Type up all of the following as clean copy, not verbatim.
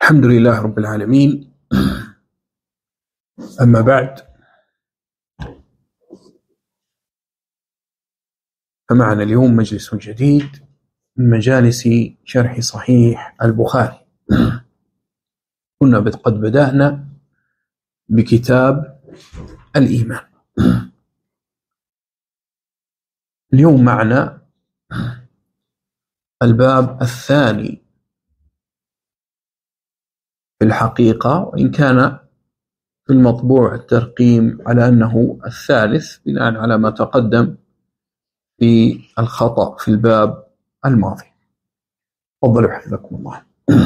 الحمد لله رب العالمين. أما بعد، فمعنا اليوم مجلس جديد من مجالس شرح صحيح البخاري. كنا قد بدأنا بكتاب الإيمان. اليوم معنا الباب الثاني في الحقيقة، وإن كان في المطبوع الترقيم على أنه الثالث بناء على ما تقدم في الخطأ في الباب الماضي. تفضلوا حفظكم الله.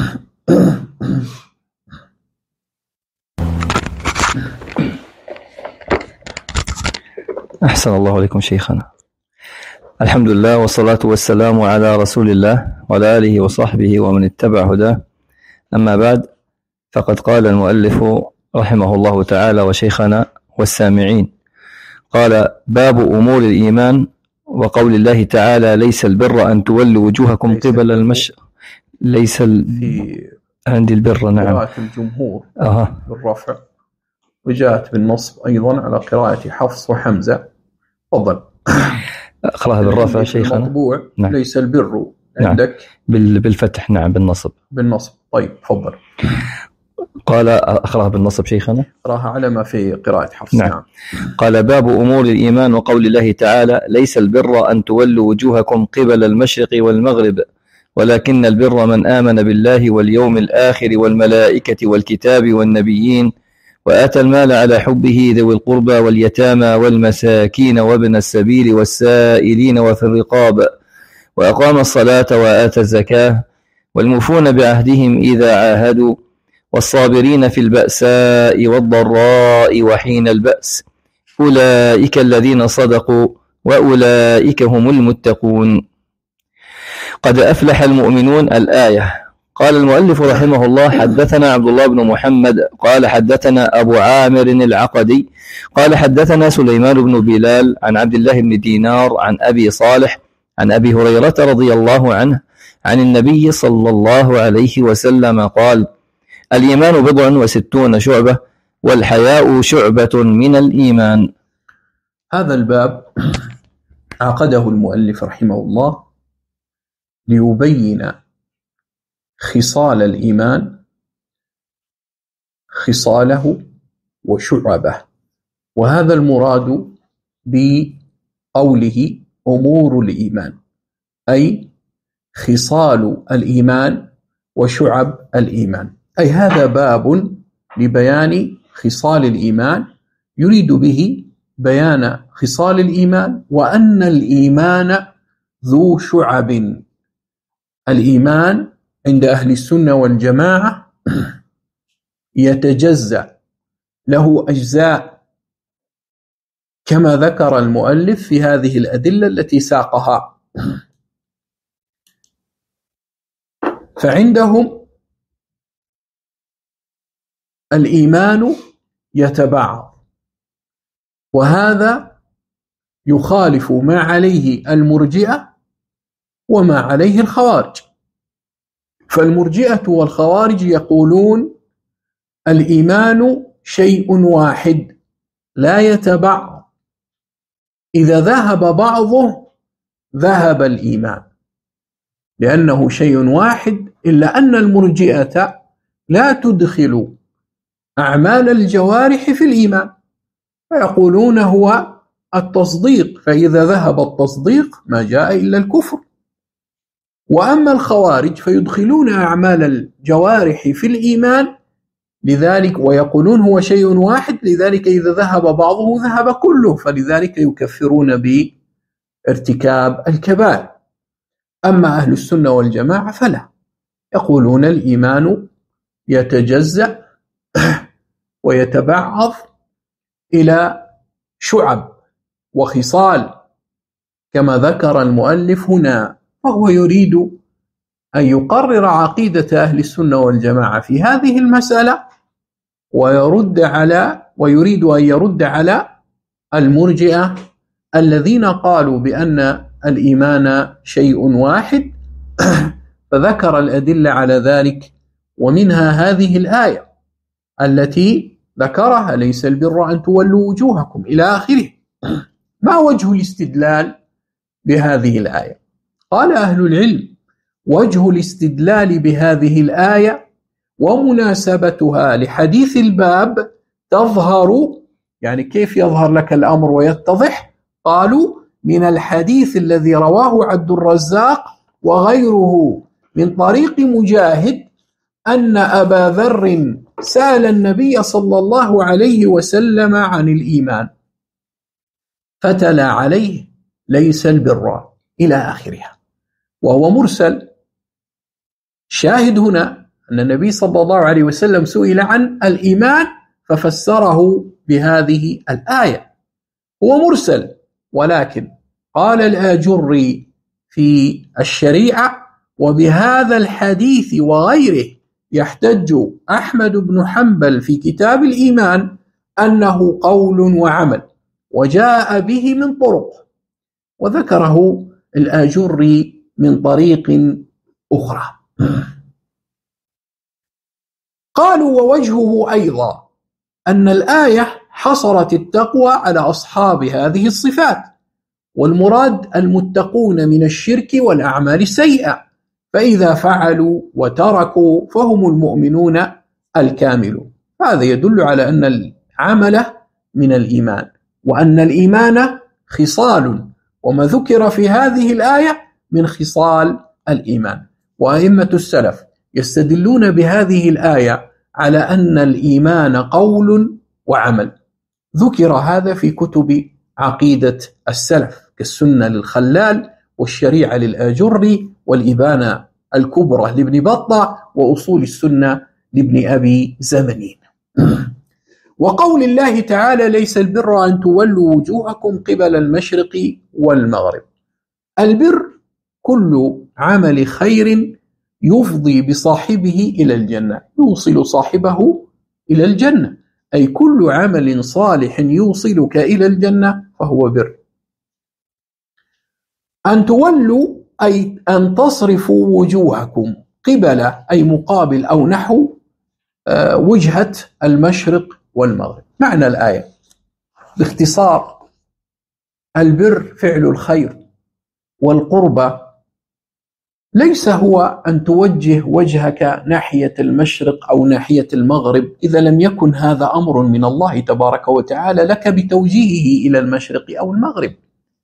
أحسن الله عليكم شيخنا. الحمد لله والصلاة والسلام على رسول الله وعلى آله وصحبه ومن اتبع هداه. أما بعد، فقد قال المؤلف رحمه الله تعالى وشيخنا والسامعين، قال: باب أمور الإيمان وقول الله تعالى: ليس البر أن تولوا وجوهكم قبل المشرق. ليس عندي البر، نعم، قراءة الجمهور بالرفع، وجاءت بالنصب أيضا على قراءة حفص وحمزة. تفضل. أقرأها بالرفع شيخنا. المطبوع نعم. ليس البر عندك بالفتح، نعم، بالنصب. طيب تفضل. قال: أقرأها بالنصب شيخنا. أقرأها على ما في قراءة حفص. نعم. قال: باب أمور الإيمان وقول الله تعالى: ليس البر أن تولوا وجوهكم قبل المشرق والمغرب ولكن البر من آمن بالله واليوم الآخر والملائكة والكتاب والنبيين وآتى المال على حبه ذوي القربى واليتامى والمساكين وابن السبيل والسائلين وفي الرقاب وأقام الصلاة وآتى الزكاة والموفون بعهدهم إذا عاهدوا والصابرين في البأساء والضراء وحين البأس أولئك الذين صدقوا وأولئك هم المتقون. قد أفلح المؤمنون. الآية. قال المؤلف رحمه الله: حدثنا عبد الله بن محمد قال حدثنا أبو عامر العقدي قال حدثنا سليمان بن بلال عن عبد الله بن دينار عن أبي صالح عن أبي هريرة رضي الله عنه عن النبي صلى الله عليه وسلم قال: الإيمان 67 شعبة والحياء شعبة من الإيمان. هذا الباب عقده المؤلف رحمه الله ليبين خصال الإيمان، خصاله وشعبه، وهذا المراد بقوله أمور الإيمان، أي خصال الإيمان وشعب الإيمان، أي هذا باب لبيان خصال الإيمان، يريد به بيان خصال الإيمان وأن الإيمان ذو شعب. الإيمان عند أهل السنة والجماعة يتجزأ، له أجزاء كما ذكر المؤلف في هذه الأدلة التي ساقها. فعندهم الإيمان يتبعض، وهذا يخالف ما عليه المرجئة وما عليه الخوارج. فالمرجئة والخوارج يقولون الإيمان شيء واحد لا يتبعض، إذا ذهب بعضه ذهب الإيمان لأنه شيء واحد، إلا أن المرجئة لا تدخل أعمال الجوارح في الإيمان، فيقولون هو التصديق، فإذا ذهب التصديق ما جاء إلا الكفر. وأما الخوارج فيدخلون أعمال الجوارح في الإيمان لذلك، ويقولون هو شيء واحد، لذلك إذا ذهب بعضه ذهب كله، فلذلك يكفرون بارتكاب الكبائر. أما أهل السنة والجماعة فلا، يقولون الإيمان يتجزأ ويتبعض إلى شعب وخصال كما ذكر المؤلف هنا، فهو يريد أن يقرر عقيدة أهل السنة والجماعة في هذه المسألة، ويريد أن يرد على المرجئة الذين قالوا بأن الإيمان شيء واحد، فذكر الأدلة على ذلك ومنها هذه الآية التي ذكرها: ليس البر أن تولوا وجوهكم إلى آخره. ما وجه الاستدلال بهذه الآية؟ قال أهل العلم: وجه الاستدلال بهذه الآية ومناسبتها لحديث الباب تظهر، يعني كيف يظهر لك الأمر ويتضح؟ قالوا: من الحديث الذي رواه عبد الرزاق وغيره من طريق مجاهد أن أبا ذر سأل النبي صلى الله عليه وسلم عن الإيمان فتلا عليه: ليس البر إلى آخرها، وهو مرسل. شاهد هنا أن النبي صلى الله عليه وسلم سئل عن الإيمان ففسره بهذه الآية. هو مرسل، ولكن قال الآجري في الشريعة: وبهذا الحديث وغيره يحتج أحمد بن حنبل في كتاب الإيمان أنه قول وعمل، وجاء به من طرق، وذكره الآجري من طريق أخرى. قالوا: ووجهه أيضا أن الآية حصرت التقوى على أصحاب هذه الصفات، والمراد المتقون من الشرك والأعمال السيئة، فإذا فعلوا وتركوا فهم المؤمنون الكاملون. هذا يدل على أن العمل من الإيمان، وأن الإيمان خصال، وما ذكر في هذه الآية من خصال الإيمان. وأئمة السلف يستدلون بهذه الآية على أن الإيمان قول وعمل. ذكر هذا في كتب عقيدة السلف كالسنة للخلال، والشريعة للآجري، والإبانة الكبرى لابن بطة، وأصول السنة لابن أبي زمنين. وقول الله تعالى: ليس البر أن تولوا وجوهكم قبل المشرق والمغرب. البر كل عمل خير يفضي بصاحبه إلى الجنة، يوصل صاحبه إلى الجنة، أي كل عمل صالح يوصلك إلى الجنة فهو بر. أن تولوا أي أن تصرفوا وجوهكم قبل، أي مقابل أو نحو وجهة المشرق والمغرب. معنى الآية باختصار: البر فعل الخير، والقربة ليس هو أن توجه وجهك ناحية المشرق أو ناحية المغرب إذا لم يكن هذا أمر من الله تبارك وتعالى لك بتوجيهه إلى المشرق أو المغرب.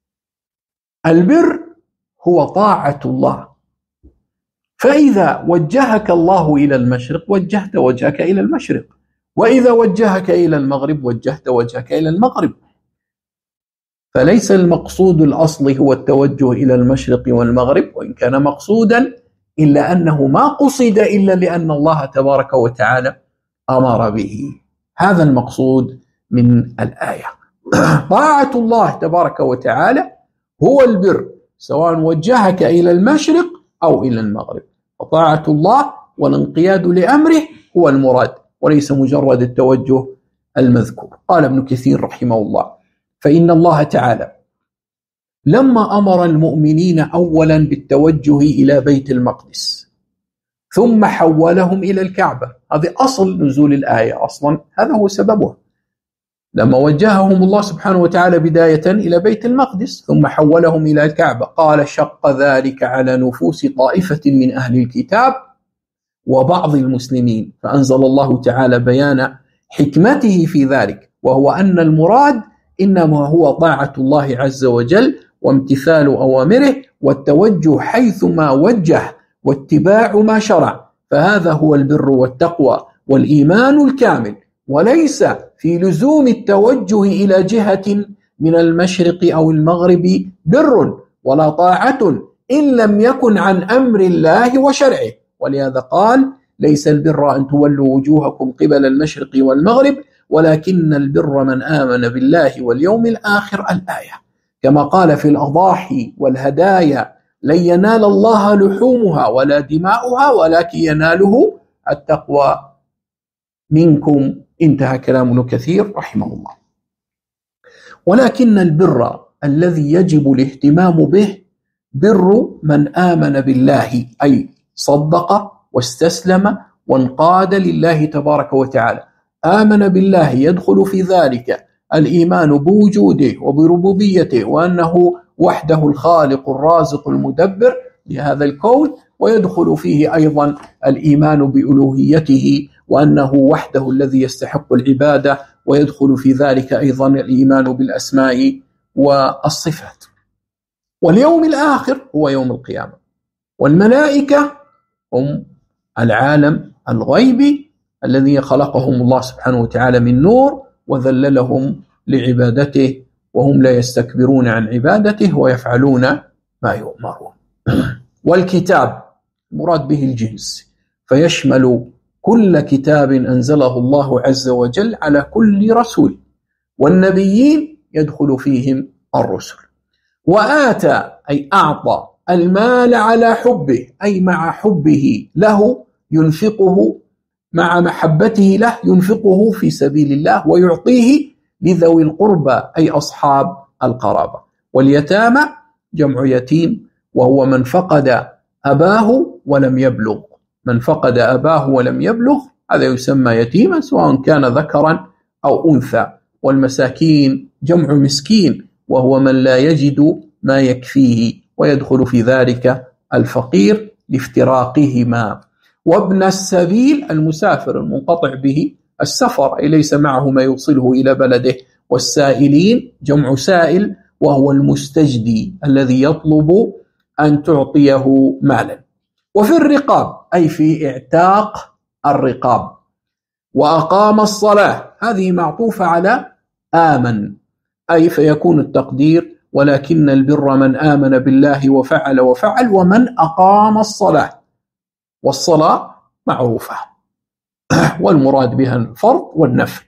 البر هو طاعة الله، فإذا وجهك الله إلى المشرق وجهت وجهك إلى المشرق، وإذا وجهك إلى المغرب وجهت وجهك إلى المغرب. فليس المقصود الأصلي هو التوجه إلى المشرق والمغرب، وإن كان مقصودا إلا أنه ما قصد إلا لأن الله تبارك وتعالى أمر به. هذا المقصود من الآية. طاعة الله تبارك وتعالى هو البر، سواء وجهك إلى المشرق أو إلى المغرب، وطاعة الله والانقياد لأمره هو المراد، وليس مجرد التوجه المذكور. قال ابن كثير رحمه الله: فإن الله تعالى لما أمر المؤمنين أولا بالتوجه إلى بيت المقدس ثم حولهم إلى الكعبة، هذا أصل نزول الآية أصلا، هذا هو سببها. لما وجههم الله سبحانه وتعالى بداية إلى بيت المقدس ثم حولهم إلى الكعبة، قال: شق ذلك على نفوس طائفة من أهل الكتاب وبعض المسلمين، فأنزل الله تعالى بيان حكمته في ذلك، وهو أن المراد إنما هو طاعة الله عز وجل وامتثال أوامره والتوجه حيثما وجه واتباع ما شرع، فهذا هو البر والتقوى والإيمان الكامل، وليس في لزوم التوجه إلى جهة من المشرق أو المغرب بر ولا طاعة إن لم يكن عن أمر الله وشرعه. ولهذا قال: ليس البر أن تولوا وجوهكم قبل المشرق والمغرب ولكن البر من آمن بالله واليوم الآخر، الآية. كما قال في الأضاحي والهدايا: لن ينال الله لحومها ولا دماؤها ولكن يناله التقوى منكم. انتهى كلام ابن كثير رحمه الله. ولكن البر الذي يجب الاهتمام به بر من آمن بالله، أي صدق واستسلم وانقاد لله تبارك وتعالى. آمن بالله يدخل في ذلك الإيمان بوجوده وبربوبيته وأنه وحده الخالق الرازق المدبر لهذا الكون، ويدخل فيه أيضا الإيمان بألوهيته وأنه وحده الذي يستحق العبادة، ويدخل في ذلك أيضا الإيمان بالأسماء والصفات. واليوم الآخر هو يوم القيامة، والملائكة هم العالم الغيبي الذي خلقهم الله سبحانه وتعالى من نور وذللهم لعبادته، وهم لا يستكبرون عن عبادته ويفعلون ما يؤمرون. والكتاب مراد به الجنس، فيشمل كل كتاب أنزله الله عز وجل على كل رسول، والنبيين يدخل فيهم الرسل. وآتى أي أعطى المال على حبه، أي مع حبه له ينفقه، مع محبته له ينفقه في سبيل الله، ويعطيه لذوي القربى أي أصحاب القرابة. واليتامى جمع يتيم، وهو من فقد أباه ولم يبلغ. من فقد أباه ولم يبلغ هذا يسمى يتيما، سواء كان ذكرا أو أنثى. والمساكين جمع مسكين، وهو من لا يجد ما يكفيه، ويدخل في ذلك الفقير لافتراقهما. وابن السبيل المسافر المنقطع به السفر، أي ليس معه ما يوصله إلى بلده. والسائلين جمع سائل، وهو المستجدي الذي يطلب أن تعطيه مالا. وفي الرقاب أي في اعتاق الرقاب. وأقام الصلاة هذه معطوفة على آمن، أي فيكون التقدير ولكن البر من آمن بالله وفعل ومن أقام الصلاة. والصلاة معروفة والمراد بها الفرض والنفل،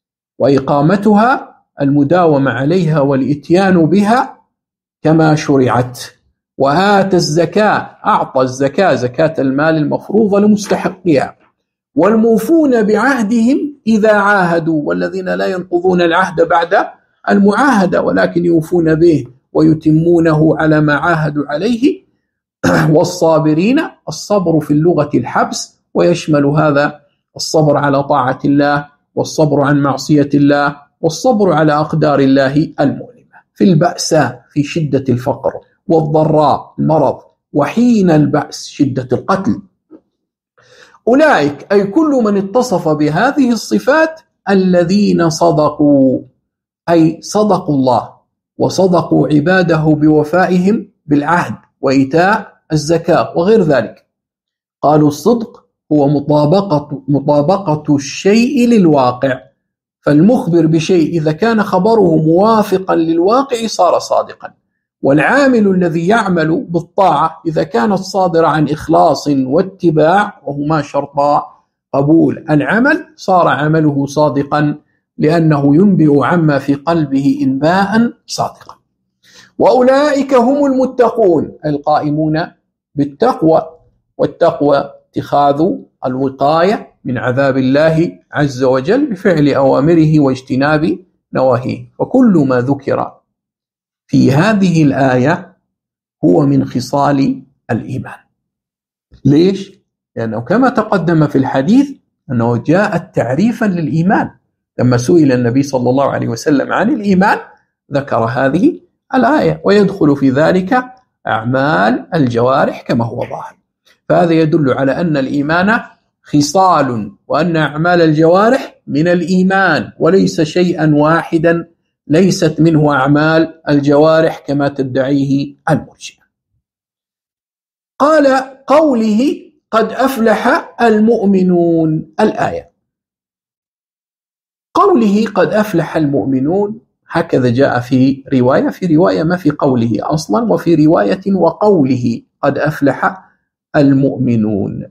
وإقامتها المداومة عليها والإتيان بها كما شرعت. وآتى الزكاة أعطى الزكاة زكاة المال المفروضة لمستحقها. والموفون بعهدهم إذا عاهدوا، والذين لا ينقضون العهد بعد المعاهدة ولكن يوفون به ويتمونه على ما عاهدوا عليه. والصابرين الصبر في اللغة الحبس، ويشمل هذا الصبر على طاعة الله، والصبر عن معصية الله، والصبر على أقدار الله المؤلمة، في البأساء في شدة الفقر، والضراء المرض، وحين البأس شدة القتل. أولئك أي كل من اتصف بهذه الصفات الذين صدقوا، أي صدقوا الله وصدقوا عباده بوفائهم بالعهد وإيتاء الزكاة وغير ذلك. قالوا الصدق هو مطابقة الشيء للواقع، فالمخبر بشيء إذا كان خبره موافقا للواقع صار صادقا. والعامل الذي يعمل بالطاعة إذا كانت صادرة عن إخلاص واتباع، وهما شرطا قبول العمل، صار عمله صادقا لأنه ينبئ عما في قلبه إنباء صادقا. وأولئك هم المتقون القائمون بالتقوى، والتقوى اتخاذ الوقاية من عذاب الله عز وجل بفعل أوامره واجتناب نواهيه. وكل ما ذكر في هذه الآية هو من خصال الإيمان. ليش؟ لأنه كما تقدم في الحديث أنه جاءت تعريفا للإيمان. لما سئل النبي صلى الله عليه وسلم عن الإيمان ذكر هذه الآية، ويدخل في ذلك أعمال الجوارح كما هو ظاهر. فهذا يدل على أن الإيمان خصال، وأن أعمال الجوارح من الإيمان وليس شيئا واحدا ليست منه أعمال الجوارح كما تدعيه المرجئة. قال قوله قد أفلح المؤمنون الآية، قوله قد أفلح المؤمنون هكذا جاء في رواية ما في قوله أصلا، وفي رواية وقوله قد أفلح المؤمنون.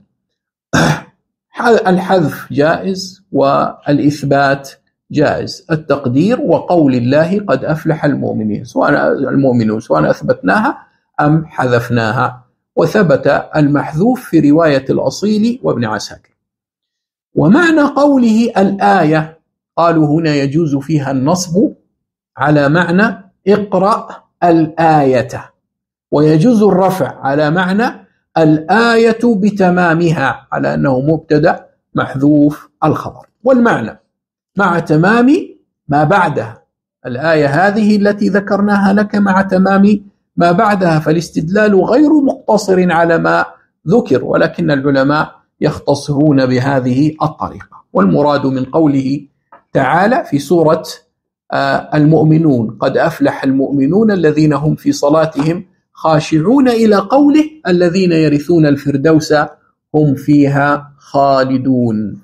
الحذف جائز والإثبات جائز. التقدير وقول الله قد أفلح المؤمنين، سواء أثبتناها أم حذفناها. وثبت المحذوف في رواية الأصيل وابن عساكر. ومعنى قوله الآية قالوا هنا يجوز فيها النصب على معنى اقرأ الآية، ويجوز الرفع على معنى الآية بتمامها على أنه مبتدأ محذوف الخبر، والمعنى مع تمام ما بعدها. الآية هذه التي ذكرناها لك مع تمام ما بعدها، فالاستدلال غير مقتصر على ما ذكر، ولكن العلماء يختصرون بهذه الطريقة. والمراد من قوله تعالى في سورة المؤمنون: قد أفلح المؤمنون الذين هم في صلاتهم خاشعون، إلى قوله: الذين يرثون الفردوس هم فيها خالدون.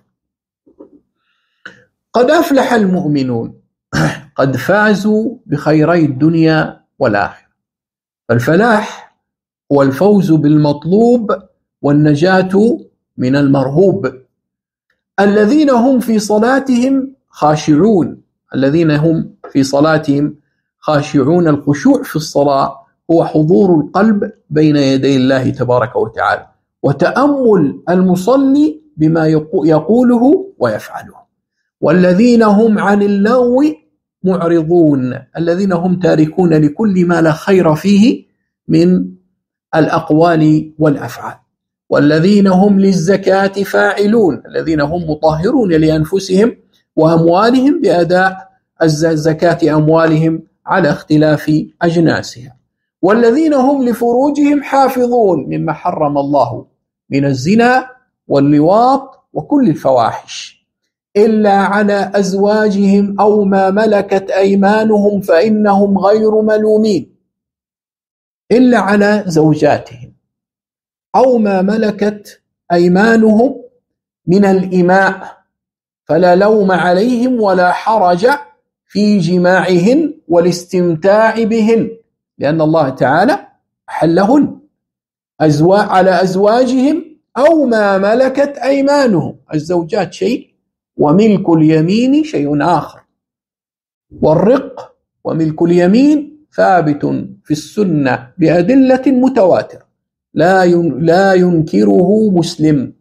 قد أفلح المؤمنون، قد فازوا بخيري الدنيا والآخرة. فالفلاح هو الفوز بالمطلوب والنجاة من المرهوب. الذين هم في صلاتهم خاشعون، الذين هم في صلاتهم خاشعون. الخشوع في الصلاة هو حضور القلب بين يدي الله تبارك وتعالى، وتأمل المصلي بما يقوله ويفعله. والذين هم عن اللغو معرضون، الذين هم تاركون لكل ما لا خير فيه من الأقوال والأفعال. والذين هم للزكاة فاعلون، الذين هم مطهرون لأنفسهم وأموالهم بأداء زكاة أموالهم على اختلاف أجناسها. والذين هم لفروجهم حافظون مما حرم الله من الزنا واللواط وكل الفواحش، إلا على أزواجهم أو ما ملكت أيمانهم فإنهم غير ملومين. إلا على زوجاتهم أو ما ملكت أيمانهم من الإماء فلا لوم عليهم ولا حرج في جماعهن والاستمتاع بهن، لأن الله تعالى أحلهن على أزواجهم أو ما ملكت أيمانهم. الزوجات شيء، وملك اليمين شيء آخر. والرق وملك اليمين ثابت في السنة بأدلة متواترة لا ينكره مسلم.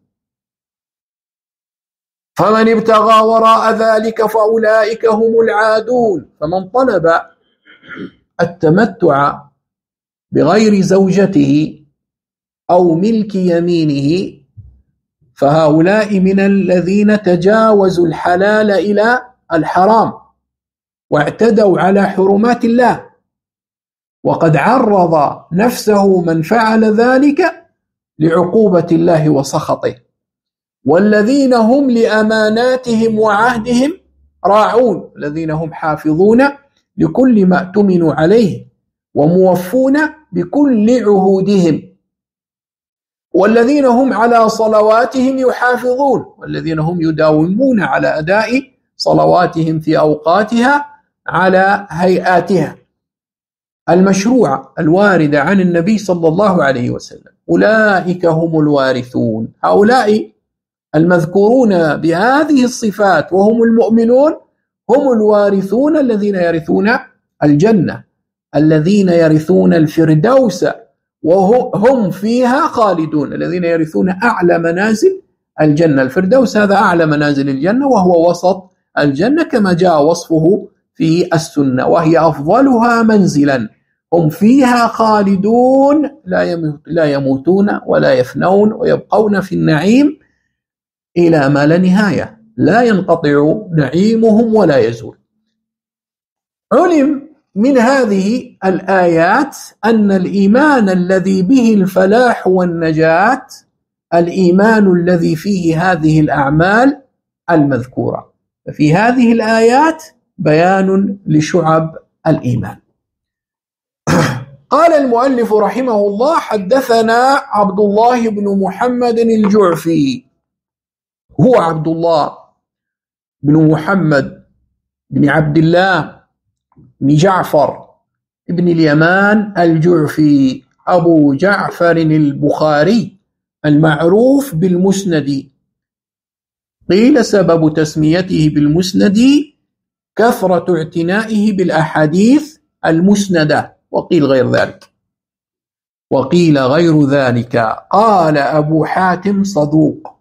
فمن ابتغى وراء ذلك فأولئك هم العادون. فمن طلب التمتع بغير زوجته أو ملك يمينه فهؤلاء من الذين تجاوزوا الحلال إلى الحرام واعتدوا على حرمات الله، وقد عرض نفسه من فعل ذلك لعقوبة الله وسخطه. والذين هم لأماناتهم وعهدهم راعون، الذين هم حافظون لكل ما اؤتمنوا عليه وموفون بكل عهودهم. والذين هم على صلواتهم يحافظون، والذين هم يداومون على أداء صلواتهم في أوقاتها على هيئاتها المشروعة الواردة عن النبي صلى الله عليه وسلم. أولئك هم الوارثون. هؤلاء المذكورون بهذه الصفات وهم المؤمنون هم الوارثون الذين يرثون الجنة، الذين يرثون الفردوس وهم فيها خالدون، الذين يرثون أعلى منازل الجنة. الفردوس هذا أعلى منازل الجنة، وهو وسط الجنة كما جاء وصفه في السنة، وهي أفضلها منزلا. هم فيها خالدون لا يموتون ولا يفنون، ويبقون في النعيم إلى ما لا نهاية، لا ينقطع نعيمهم ولا يزول. علم من هذه الآيات أن الإيمان الذي به الفلاح والنجاة الإيمان الذي فيه هذه الأعمال المذكورة. ففي هذه الآيات بيان لشعب الإيمان. قال المؤلف رحمه الله: حدثنا عبد الله بن محمد الجعفي. هو عبد الله بن محمد بن عبد الله بن جعفر بن اليمان الجعفي، أبو جعفر البخاري المعروف بالمسند. قيل سبب تسميته بالمسند كثرة اعتنائه بالأحاديث المسندة، وقيل غير ذلك. قال أبو حاتم صدوق،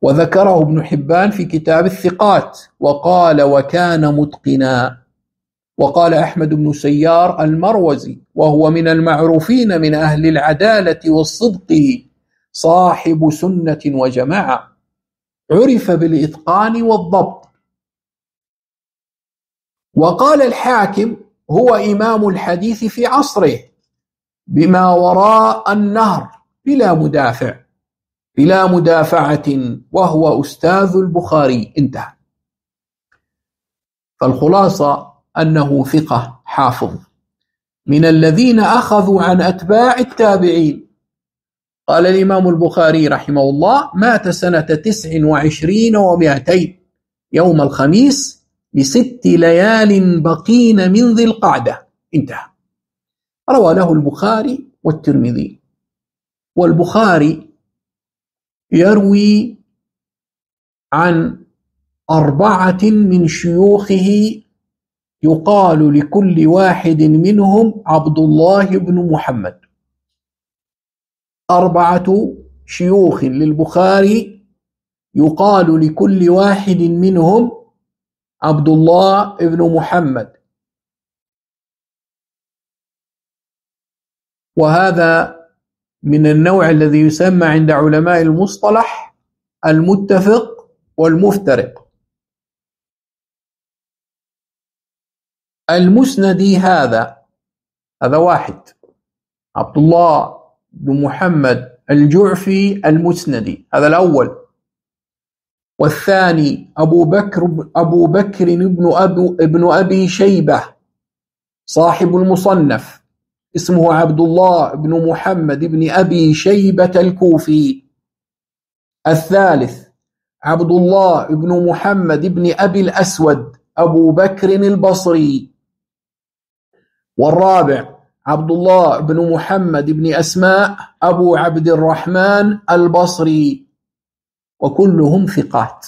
وذكره ابن حبان في كتاب الثقات، وقال وكان متقنا. وقال أحمد بن سيار المروزي وهو من المعروفين من أهل العدالة والصدق صاحب سنة وجماعة، عرف بالإتقان والضبط. وقال الحاكم هو إمام الحديث في عصره بما وراء النهر بلا مدافعة، وهو أستاذ البخاري. انتهى. فالخلاصة أنه ثقة حافظ من الذين أخذوا عن أتباع التابعين. قال الإمام البخاري رحمه الله: مات سنة 29 و200 يوم الخميس ب6 ليال بقين من ذي القعدة. انتهى. روى له البخاري والترمذي. والبخاري يروي عن 4 من شيوخه يقال لكل واحد منهم عبد الله بن محمد. 4 شيوخ للبخاري يقال لكل واحد منهم عبد الله بن محمد، وهذا من النوع الذي يسمى عند علماء المصطلح المتفق والمفترق. المسندي هذا واحد، عبد الله بن محمد الجعفي المسندي، هذا الأول. والثاني أبو بكر ابن أبي شيبة صاحب المصنف، اسمه عبد الله بن محمد بن أبي شيبة الكوفي. الثالث عبد الله بن محمد بن أبي الأسود أبو بكر البصري. والرابع عبد الله بن محمد بن أسماء أبو عبد الرحمن البصري، وكلهم ثقات.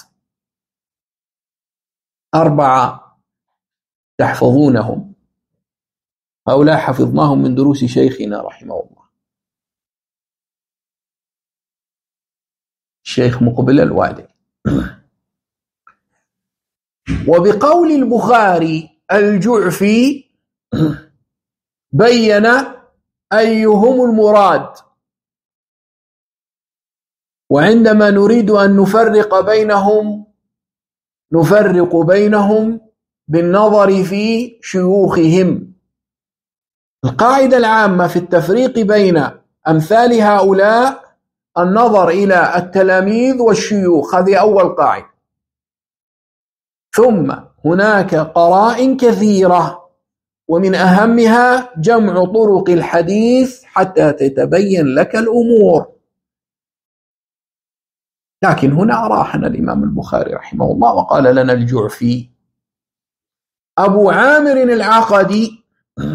4 تحفظونهم، هؤلاء حفظناهم من دروس شيخنا رحمه الله الشيخ مقبل الوادي. وبقول البخاري الجعفي بين أيهم المراد، وعندما نريد أن نفرق بينهم بالنظر في شيوخهم. القاعدة العامة في التفريق بين أمثال هؤلاء النظر إلى التلاميذ والشيوخ، هذه أول قاعدة. ثم هناك قرائن كثيرة، ومن أهمها جمع طرق الحديث حتى تتبين لك الأمور. لكن هنا أراحنا الإمام البخاري رحمه الله وقال لنا الجعفي. أبو عامر العقدي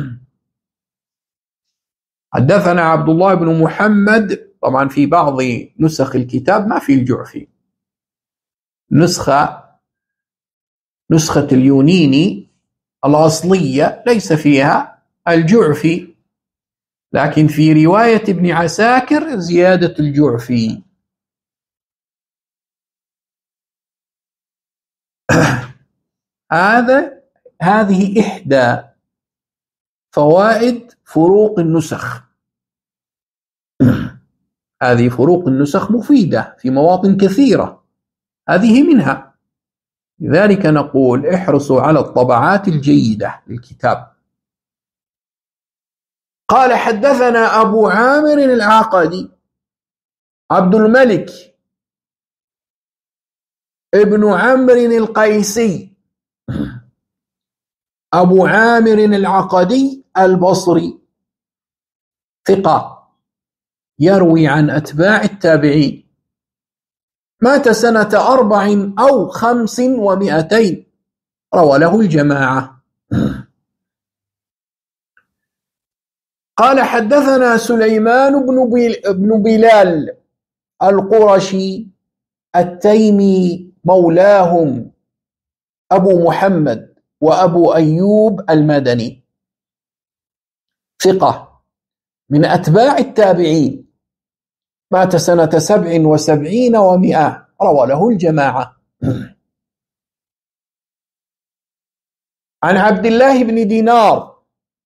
حدثنا عبد الله بن محمد، طبعا في بعض نسخ الكتاب ما في الجعفي، نسخة اليونيني الأصلية ليس فيها الجعفي، لكن في رواية ابن عساكر زيادة الجعفي. هذه إحدى فوائد فروق النسخ. هذه فروق النسخ مفيدة في مواطن كثيرة، هذه منها. لذلك نقول احرصوا على الطبعات الجيدة للكتاب. قال حدثنا أبو عامر العقدي عبد الملك ابن عمرو القيسي أبو عامر العقدي البصري، ثقة يروي عن أتباع التابعين. مات سنة 4 أو 5 و200، روى له الجماعة. قال حدثنا سليمان بن بلال القرشي التيمي مولاهم أبو محمد وأبو أيوب المدني، ثقة من أتباع التابعين. مات سنة 77 و100، روى له الجماعة. عن عبد الله بن دينار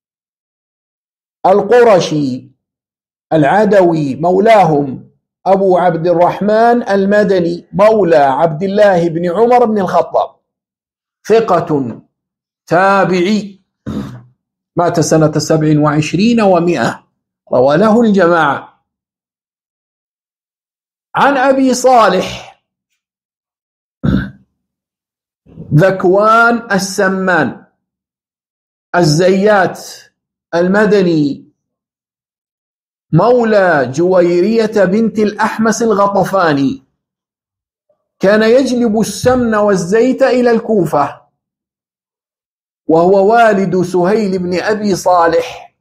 القرشي العدوي مولاهم أبو عبد الرحمن المدني مولى عبد الله بن عمر بن الخطاب، ثقة تابعي، مات سنة 27 و100، روى له الجماعة. عن أبي صالح ذكوان السمان الزيات المدني مولى جويرية بنت الأحمس الغطفاني، كان يجلب السمن والزيت إلى الكوفة، وهو والد سهيل بن أبي صالح،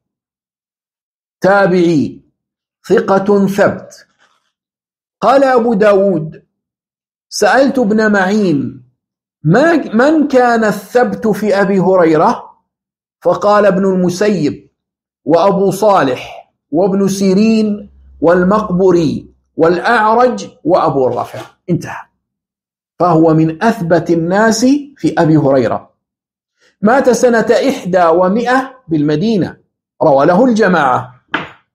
تابعي، ثقة ثبت. قال أبو داود: سألت ابن معين من كان الثبت في أبي هريرة؟ فقال ابن المسيب وأبو صالح وابن سيرين والمقبري والأعرج وأبو الرافع، انتهى. فهو من أثبت الناس في أبي هريرة. مات سنة 100 بالمدينة، روى له الجماعة.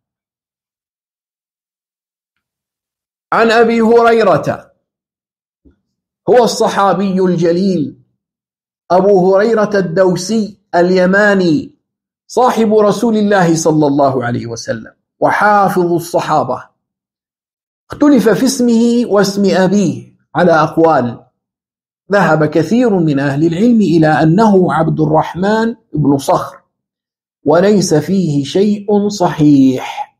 عن أبي هريرة، هو الصحابي الجليل أبو هريرة الدوسي اليماني، صاحب رسول الله صلى الله عليه وسلم وحافظ الصحابة. اختلف في اسمه واسم أبيه على أقوال، ذهب كثير من أهل العلم إلى أنه عبد الرحمن بن صخر، وليس فيه شيء صحيح.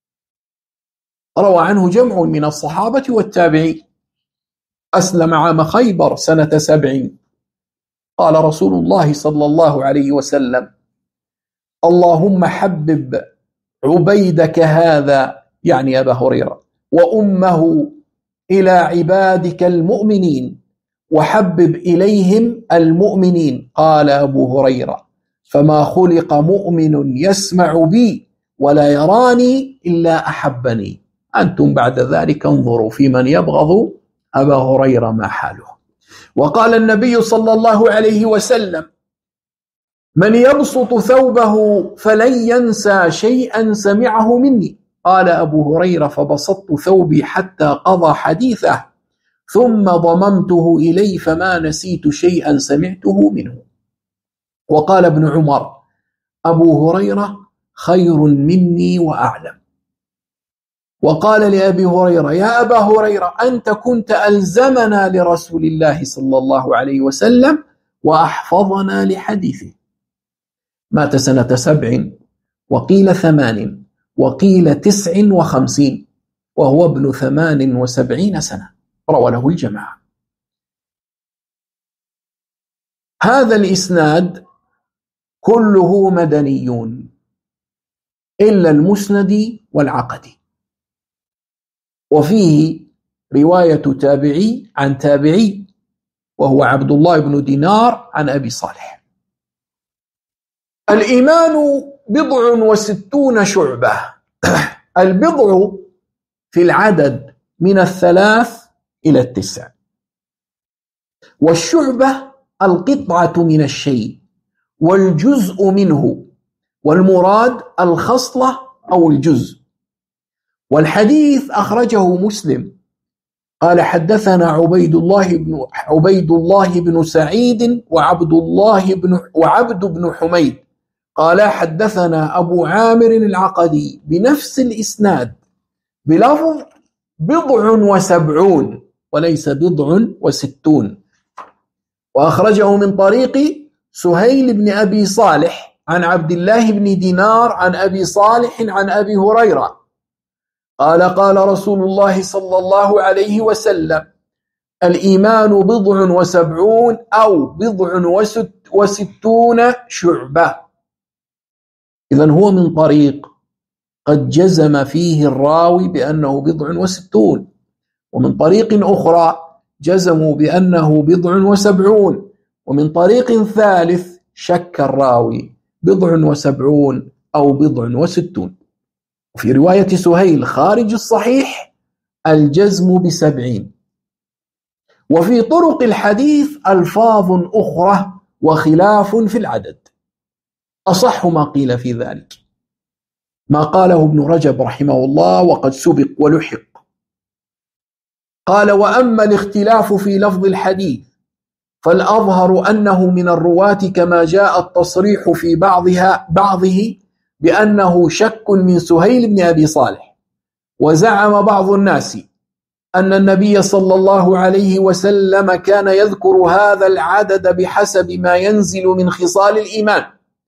روى عنه جمع من الصحابة والتابعين. أسلم عام خيبر سنة 7. قال رسول الله صلى الله عليه وسلم: اللهم حبب عبيدك هذا، يعني أبا هريرة، وأمه إلى عبادك المؤمنين، وحبب إليهم المؤمنين. قال أبو هريرة: فما خلق مؤمن يسمع بي ولا يراني إلا أحبني. أنتم بعد ذلك انظروا في من يبغض أبا هريرة ما حاله. وقال النبي صلى الله عليه وسلم: من يبسط ثوبه فلن ينسى شيئا سمعه مني. قال أبو هريرة: فبسطت ثوبي حتى قضى حديثه، ثم ضممته إلي فما نسيت شيئا سمعته منه. وقال ابن عمر: أبو هريرة خير مني وأعلم. وقال لأبي هريرة: يا أبا هريرة، أنت كنت ألزمنا لرسول الله صلى الله عليه وسلم وأحفظنا لحديثه. مات سنة 7 وقيل 8 وقيل 59، وهو ابن 78 سنة، روى له الجماعة. هذا الإسناد كله مدنيون إلا المسند والعقدي، وفيه رواية تابعي عن تابعي، وهو عبد الله بن دينار عن أبي صالح. الإيمان 60 شعبة. البضع في العدد من 3 إلى 9، والشعبة القطعة من الشيء والجزء منه، والمراد الخصلة أو الجزء. والحديث أخرجه مسلم. قال: حدثنا عبيد الله بن سعيد وعبد بن حميد قال: حدثنا أبو عامر العقدي بنفس الإسناد بلفظ 70 وليس 60. وأخرجه من طريق سهيل بن أبي صالح عن عبد الله بن دينار عن أبي صالح عن أبي هريرة قال: قال رسول الله صلى الله عليه وسلم: الإيمان 70 أو 60 شعبة. إذن هو من طريق قد جزم فيه الراوي بأنه 60، ومن طريق أخرى جزموا بأنه 70، ومن طريق ثالث شك الراوي 70 أو 60. وفي رواية سهيل خارج الصحيح الجزم 70. وفي طرق الحديث ألفاظ أخرى وخلاف في العدد. أصح ما قيل في ذلك ما قاله ابن رجب رحمه الله وقد سبق ولحق. قال: وأما الاختلاف في لفظ الحديث فالأظهر أنه من الرواة كما جاء التصريح في بعضه بأنه شك من سهيل بن أبي صالح. وزعم بعض الناس أن النبي صلى الله عليه وسلم كان يذكر هذا العدد بحسب ما ينزل من خصال الإيمان،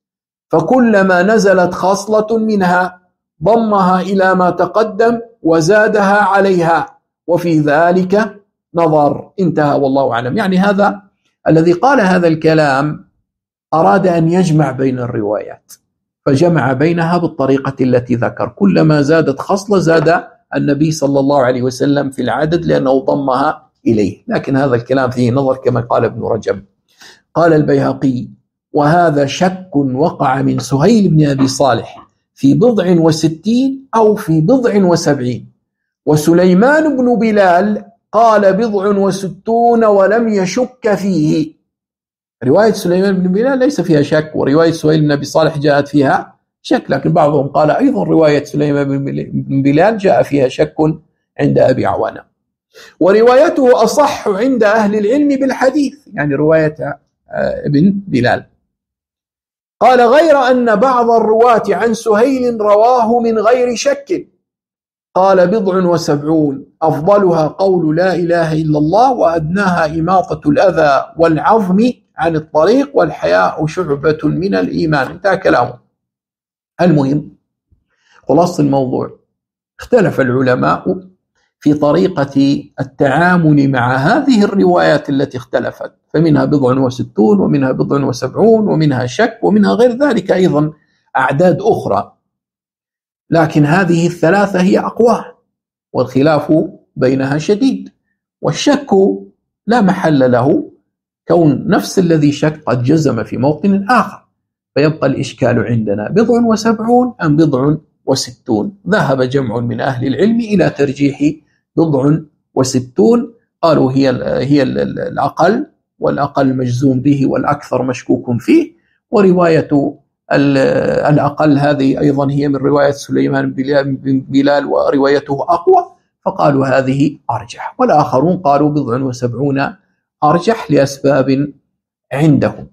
فكلما نزلت خصلة منها ضمها إلى ما تقدم وزادها عليها، وفي ذلك نظر. انتهى والله أعلم. يعني هذا الذي قال هذا الكلام أراد أن يجمع بين الروايات، فجمع بينها بالطريقة التي ذكر. كلما زادت خصلة زاد النبي صلى الله عليه وسلم في العدد لأنه ضمها إليه. لكن هذا الكلام فيه نظر كما قال ابن رجب. قال البيهقي: وهذا شك وقع من سهيل بن أبي صالح في 60 أو في 70. وسليمان بن بلال قال 60 ولم يشك فيه. رواية سليمان بن بلال ليس فيها شك، ورواية سهيل بن أبي صالح جاءت فيها شك، لكن بعضهم قال أيضا رواية سليمان بن بلال جاء فيها شك عند أبي عوانة. وروايته أصح عند أهل العلم بالحديث، يعني رواية ابن بلال. قال: غير أن بعض الرواة عن سهيل رواه من غير شك. قال: 70 أفضلها قول لا إله إلا الله، وأدناها إماطة الأذى والعظم عن الطريق، والحياء شعبة من الإيمان. انتهى كلامه. المهم خلاص الموضوع، اختلف العلماء في طريقة التعامل مع هذه الروايات التي اختلفت، فمنها 60 ومنها 70 ومنها شك ومنها غير ذلك أيضا أعداد أخرى، لكن هذه الثلاثة هي أقوى، والخلاف بينها شديد. والشك لا محل له، كون نفس الذي شك قد جزم في موطن آخر، فيبقى الإشكال عندنا 70 أم 60. ذهب جمع من أهل العلم إلى ترجيح 60. قالوا هي الأقل، والأقل مجزوم به والأكثر مشكوك فيه. ورواية الأقل هذه أيضا هي من رواية سليمان بن بلال وروايته أقوى، فقالوا هذه أرجح. والآخرون قالوا 70 أرجح لأسباب عندهم.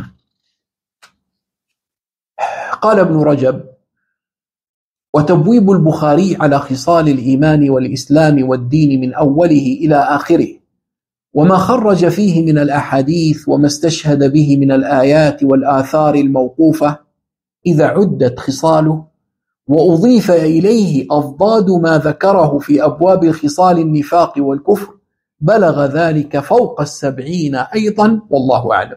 قال ابن رجب: وتبويب البخاري على خصال الإيمان والإسلام والدين من أوله إلى آخره، وما خرج فيه من الأحاديث وما استشهد به من الآيات والآثار الموقوفة، إذا عدت خصاله وأضيف إليه أضداد ما ذكره في أبواب خصال النفاق والكفر، بلغ ذلك فوق 70 أيضا، والله أعلم.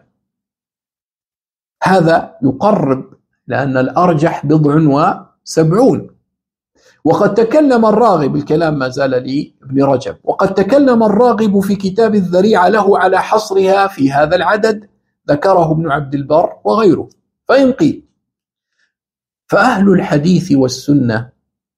هذا يقرب، لأن الأرجح 70. وقد تكلم الراغب، الكلام ما زال لي ابن رجب، وقد تكلم الراغب في كتاب الذريعة له على حصرها في هذا العدد، ذكره ابن عبد البر وغيره. فإن قيل: فأهل الحديث والسنة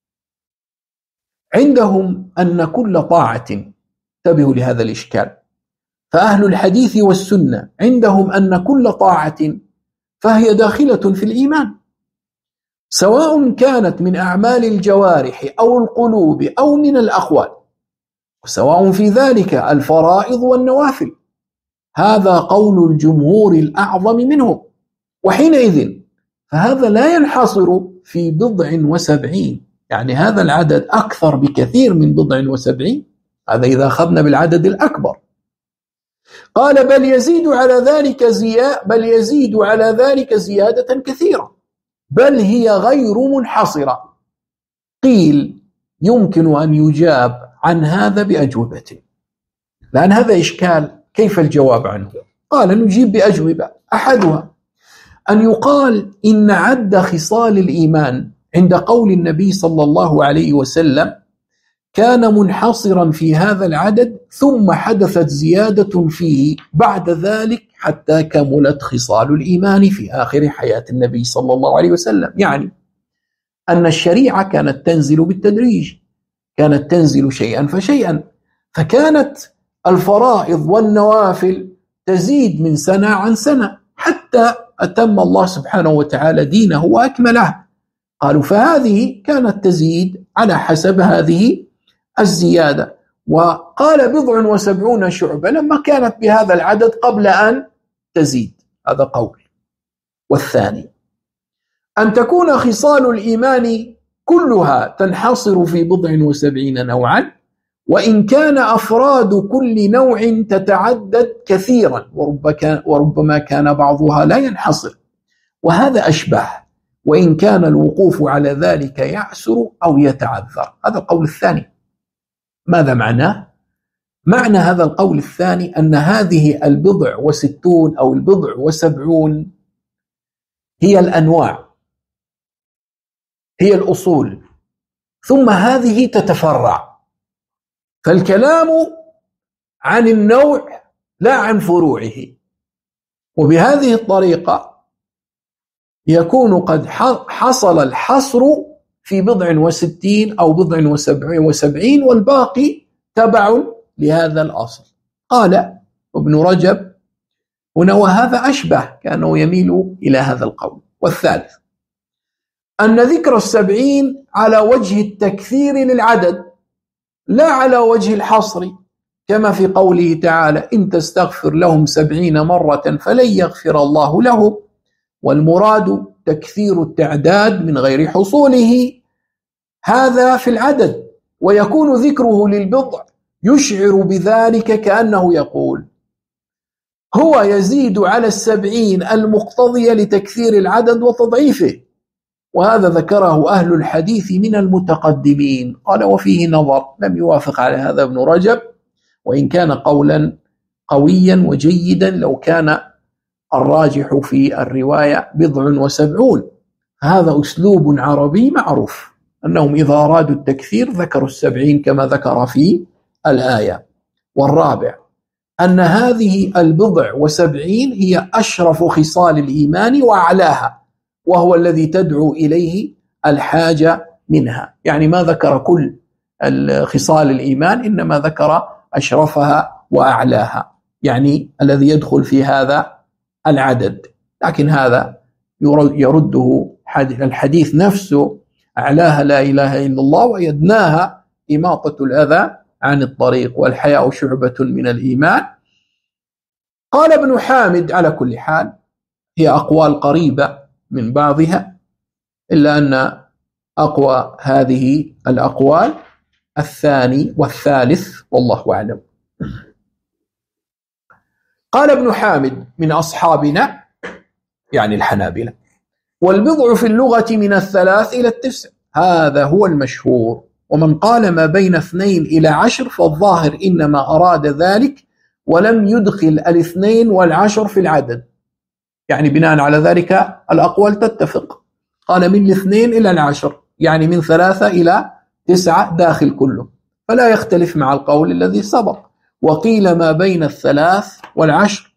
عندهم أن كل طاعة، انتبهوا لهذا الإشكال، فأهل الحديث والسنة عندهم أن كل طاعة فهي داخلة في الإيمان، سواء كانت من أعمال الجوارح أو القلوب أو من الأقوال، وسواء في ذلك الفرائض والنوافل. هذا قول الجمهور الأعظم منهم. وحينئذ فهذا لا ينحصر في 70، يعني هذا العدد أكثر بكثير من 70. هذا إذا أخذنا بالعدد الأكبر. قال: بل يزيد على ذلك زيادة كثيرة، بل هي غير منحصرة. قيل: يمكن أن يجاب عن هذا بأجوبة، لأن هذا إشكال، كيف الجواب عنه؟ قال: نجيب بأجوبة. أحدها أن يقال إن عد خصال الإيمان عند قول النبي صلى الله عليه وسلم كان منحصرا في هذا العدد، ثم حدثت زيادة فيه بعد ذلك حتى كملت خصال الإيمان في آخر حياة النبي صلى الله عليه وسلم. يعني أن الشريعة كانت تنزل بالتدريج، كانت تنزل شيئا فشيئا، فكانت الفرائض والنوافل تزيد من سنة عن سنة حتى أتم الله سبحانه وتعالى دينه وأكمله. قالوا فهذه كانت تزيد على حسب هذه الزيادة. وقال 70 شعبة لما كانت بهذا العدد قبل أن تزيد. هذا قول. والثاني أن تكون خصال الإيمان كلها تنحصر في 70 نوعا، وإن كان أفراد كل نوع تتعدد كثيرا، وربما كان بعضها لا ينحصر، وهذا أشبه، وإن كان الوقوف على ذلك يعسر أو يتعذر. هذا القول الثاني. ماذا معناه؟ معنى هذا القول الثاني أن هذه 60 أو 70 هي الأنواع، هي الأصول، ثم هذه تتفرع، فالكلام عن النوع لا عن فروعه. وبهذه الطريقة يكون قد حصل الحصر في 60 أو 70 والباقي تبع لهذا الأصل. قال ابن رجب هنا وهذا أشبه، كأنه يميل إلى هذا القول. والثالث أن ذكر 70 على وجه التكثير للعدد لا على وجه الحصر، كما في قوله تعالى إن تستغفر لهم 70 مرة فلن يغفر الله لهم، والمراد تكثير التعداد من غير حصوله، هذا في العدد. ويكون ذكره للبضع يشعر بذلك، كأنه يقول هو يزيد على 70 المقتضية لتكثير العدد وتضعيفه. وهذا ذكره أهل الحديث من المتقدمين. قال وفيه نظر، لم يوافق على هذا ابن رجب، وإن كان قولا قويا وجيدا لو كان الراجح في الرواية 70. هذا أسلوب عربي معروف، أنهم إذا أرادوا التكثير ذكروا 70 كما ذكر في الآية. والرابع أن هذه 70 هي أشرف خصال الإيمان وأعلاها، وهو الذي تدعو إليه الحاجة منها. يعني ما ذكر كل خصال الإيمان، إنما ذكر أشرفها وأعلاها، يعني الذي يدخل في هذا العدد. لكن هذا يرده الحديث نفسه، أعلاها لا إله إلا الله، ويدناها إماطة الأذى عن الطريق، والحياء شعبة من الإيمان. قال ابن حامد على كل حال هي أقوال قريبة من بعضها، إلا أن أقوى هذه الأقوال الثاني والثالث، والله أعلم. قال ابن حامد من أصحابنا يعني الحنابلة والبضع في اللغة من 3 إلى 9، هذا هو المشهور. ومن قال ما بين 2 إلى 10 فالظاهر إنما أراد ذلك ولم يدخل 2 والعشر في العدد، يعني بناء على ذلك الأقوال تتفق. قال من 2 إلى 10، يعني من 3 إلى 9 داخل كله، فلا يختلف مع القول الذي سبق. وقيل ما بين 3 والعشر،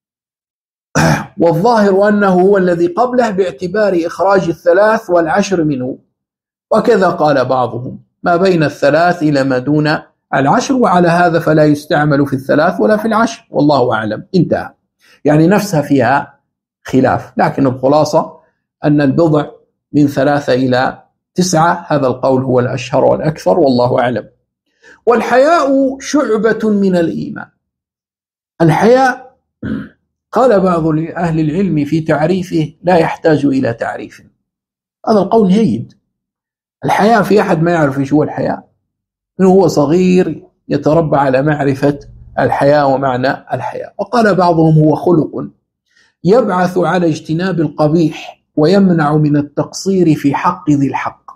والظاهر أنه هو الذي قبله باعتبار إخراج 3 والعشر منه. وكذا قال بعضهم ما بين 3 إلى ما دون 10، وعلى هذا فلا يستعمل في 3 ولا في 10، والله أعلم. انتهى. يعني نفسها فيها خلاف، لكن الخلاصة أن البضع من 3 إلى 9، هذا القول هو الأشهر والأكثر، والله أعلم. والحياء شعبة من الإيمان. الحياء قال بعض أهل العلم في تعريفه لا يحتاج إلى تعريف، هذا القول جيد. الحياء في أحد ما يعرف إيش هو الحياء، من هو صغير يتربى على معرفة الحياء ومعنى الحياء. وقال بعضهم هو خلق يبعث على اجتناب القبيح ويمنع من التقصير في حق ذي الحق.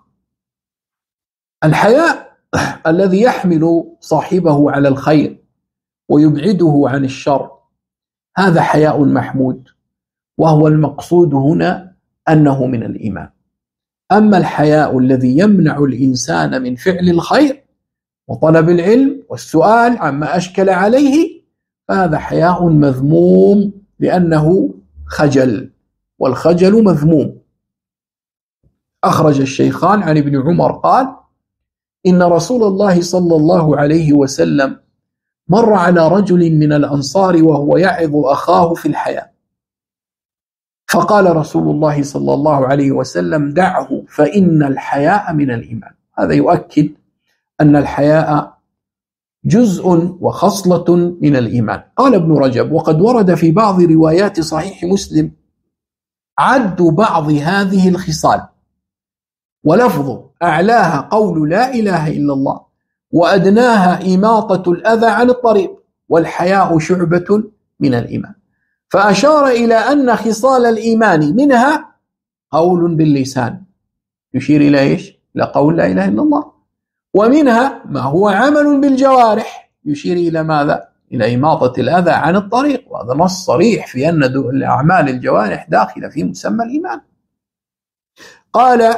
الحياء الذي يحمل صاحبه على الخير ويبعده عن الشر، هذا حياء محمود، وهو المقصود هنا أنه من الإيمان. أما الحياء الذي يمنع الإنسان من فعل الخير وطلب العلم والسؤال عما أشكل عليه، فهذا حياء مذموم، لأنه خجل، والخجل مذموم. أخرج الشيخان عن ابن عمر قال إن رسول الله صلى الله عليه وسلم مر على رجل من الأنصار وهو يعظ أخاه في الحياء، فقال رسول الله صلى الله عليه وسلم: دعه فإن الحياء من الإيمان. هذا يؤكد أن الحياء جزء وخصلة من الإيمان. قال ابن رجب: وقد ورد في بعض روايات صحيح مسلم عد بعض هذه الخصال، ولفظ أعلاها قول لا إله إلا الله، وأدناها إماطة الأذى عن الطريق، والحياء شعبة من الإيمان. فأشار إلى أن خصال الإيمان منها قول باللسان، يشير إلى إيش؟ إلى قول لا إله إلا الله. ومنها ما هو عمل بالجوارح، يشير إلى ماذا؟ إلى إماطة الأذى عن الطريق، وهذا نص صريح في أن الأعمال الجوارح داخلة في مسمى الإيمان. قال: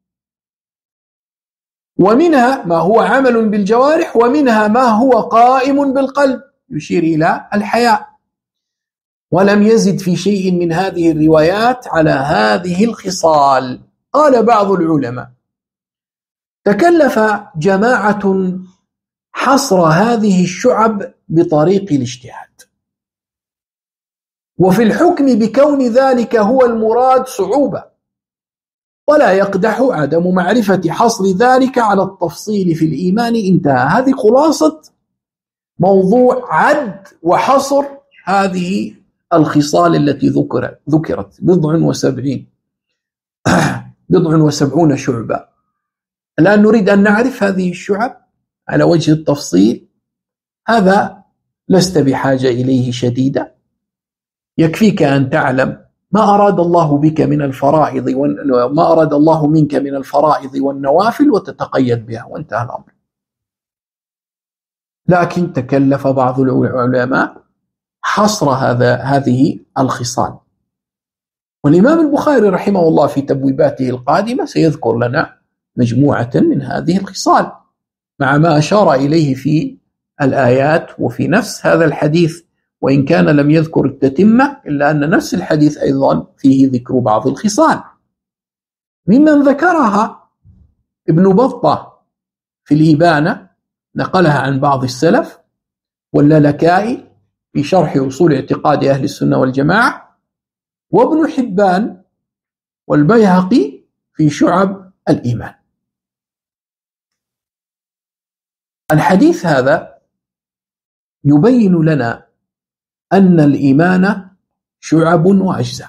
ومنها ما هو عمل بالجوارح، ومنها ما هو قائم بالقلب، يشير إلى الحياء. ولم يزد في شيء من هذه الروايات على هذه الخصال. قال بعض العلماء: تكلف جماعة حصر هذه الشعب بطريق الاجتهاد، وفي الحكم بكون ذلك هو المراد صعوبة، ولا يقدح عدم معرفة حصر ذلك على التفصيل في الإيمان. انتهى. هذه خلاصة موضوع عد وحصر هذه الخصال التي ذكرت 79 شعبة. الآن نريد أن نعرف هذه الشعب على وجه التفصيل. هذا لست بحاجة إليه شديدة، يكفيك أن تعلم ما أراد الله بك من الفرائض وما أراد الله منك من الفرائض والنوافل وتتقيد بها، وانتهى الأمر. لكن تكلف بعض العلماء حصر هذه الخصال، والإمام البخاري رحمه الله في تبويباته القادمة سيذكر لنا مجموعة من هذه الخصال مع ما أشار إليه في الآيات وفي نفس هذا الحديث، وإن كان لم يذكر التتمة إلا أن نفس الحديث أيضا فيه ذكر بعض الخصال. ممن ذكرها ابن بطة في الإبانة، نقلها عن بعض السلف، واللالكائي في شرح أصول اعتقاد أهل السنة والجماعة، وابن حبان والبيهقي في شعب الإيمان. الحديث هذا يبين لنا أن الإيمان شعب وأجزاء،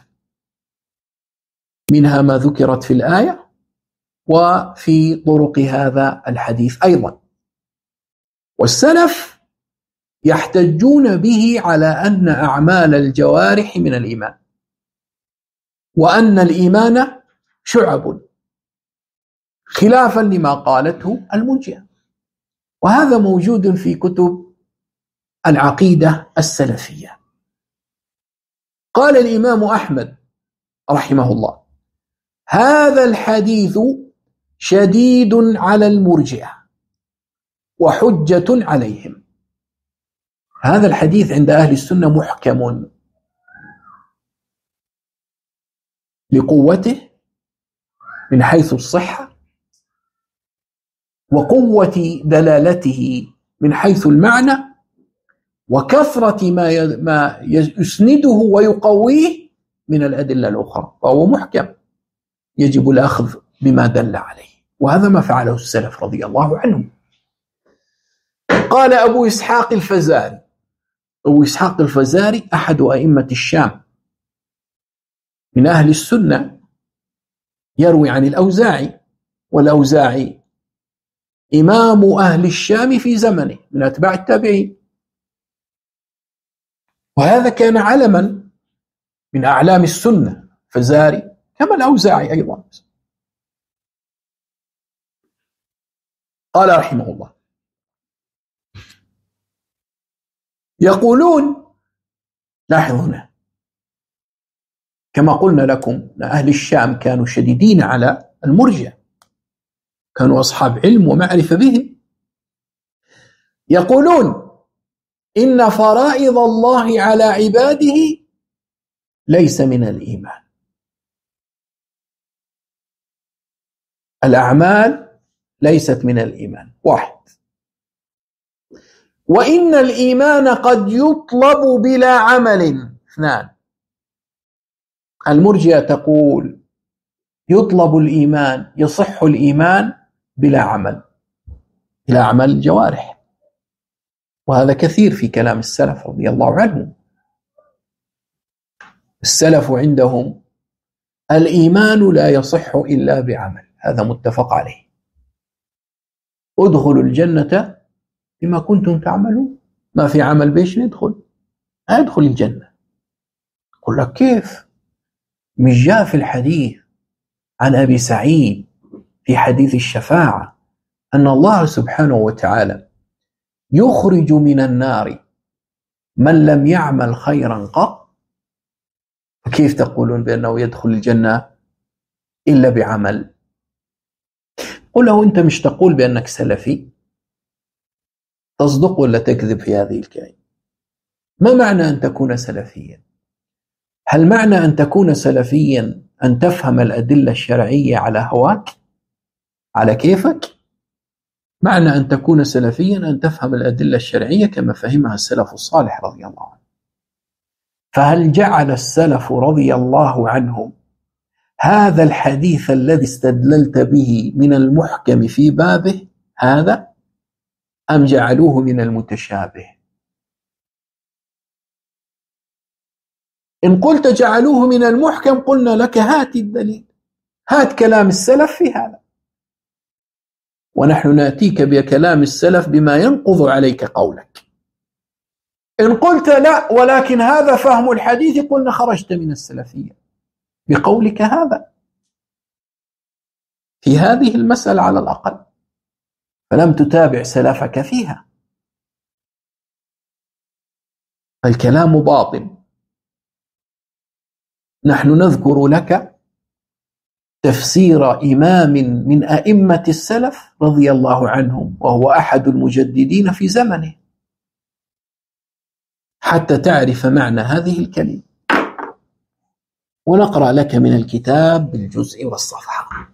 منها ما ذكرت في الآية وفي طرق هذا الحديث أيضا. والسلف يحتجون به على أن أعمال الجوارح من الإيمان، وأن الإيمان شعب، خلافا لما قالته المرجئة، وهذا موجود في كتب العقيدة السلفية. قال الإمام أحمد رحمه الله: هذا الحديث شديد على المرجئة وحجة عليهم. هذا الحديث عند أهل السنة محكم لقوته من حيث الصحة، وقوة دلالته من حيث المعنى، وكثرة ما يسنده ويقويه من الأدلة الأخرى، فهو محكم يجب الأخذ بما دل عليه، وهذا ما فعله السلف رضي الله عنهم. قال أبو إسحاق الفزاري، أبو إسحاق الفزاري أحد أئمة الشام من أهل السنة، يروي عن الأوزاعي، والأوزاعي إمام أهل الشام في زمنه من أتباع التابعين، وهذا كان علما من أعلام السنة فزاري، كما الأوزاعي أيضا. قال رحمه الله: يقولون، لاحظوا هنا كما قلنا لكم أهل الشام كانوا شديدين على المرجئة، كانوا أصحاب علم ومعرفة بهم. يقولون: إن فرائض الله على عباده ليس من الإيمان، الأعمال ليست من الإيمان، واحد. وإن الإيمان قد يطلب بلا عمل، اثنان. المرجئة تقول يطلب الإيمان، يصح الإيمان بلا عمل، بلا أعمال الجوارح، وهذا كثير في كلام السلف رضي الله عنهم. السلف عندهم الإيمان لا يصح إلا بعمل، هذا متفق عليه. ادخلوا الجنة بما كنتم تعملون، ما في عمل بيش ندخل، أدخل الجنة. قل لك كيف؟ مش جاء في الحديث عن أبي سعيد في حديث الشفاعة أن الله سبحانه وتعالى يخرج من النار من لم يعمل خيرا قط؟ فكيف تقولون بأنه يدخل الجنة إلا بعمل؟ قل له أنت مش تقول بأنك سلفي؟ تصدق ولا تكذب في هذه الكلمة؟ ما معنى أن تكون سلفيا؟ هل معنى أن تكون سلفيا أن تفهم الأدلة الشرعية على هواك، على كيفك؟ معنى أن تكون سلفيا أن تفهم الأدلة الشرعية كما فهمها السلف الصالح رضي الله عنه. فهل جعل السلف رضي الله عنهم هذا الحديث الذي استدللت به من المحكم في بابه هذا، أم جعلوه من المتشابه؟ إن قلت جعلوه من المحكم قلنا لك هات الدليل، هات كلام السلف في هذا، ونحن نأتيك بكلام السلف بما ينقض عليك قولك. إن قلت لا ولكن هذا فهم الحديث قلنا خرجت من السلفية بقولك هذا في هذه المسألة على الأقل، فلم تتابع سلفك فيها. الكلام باطل. نحن نذكر لك تفسير إمام من أئمة السلف رضي الله عنهم، وهو أحد المجددين في زمنه، حتى تعرف معنى هذه الكلمة. ونقرأ لك من الكتاب بالجزء والصفحة.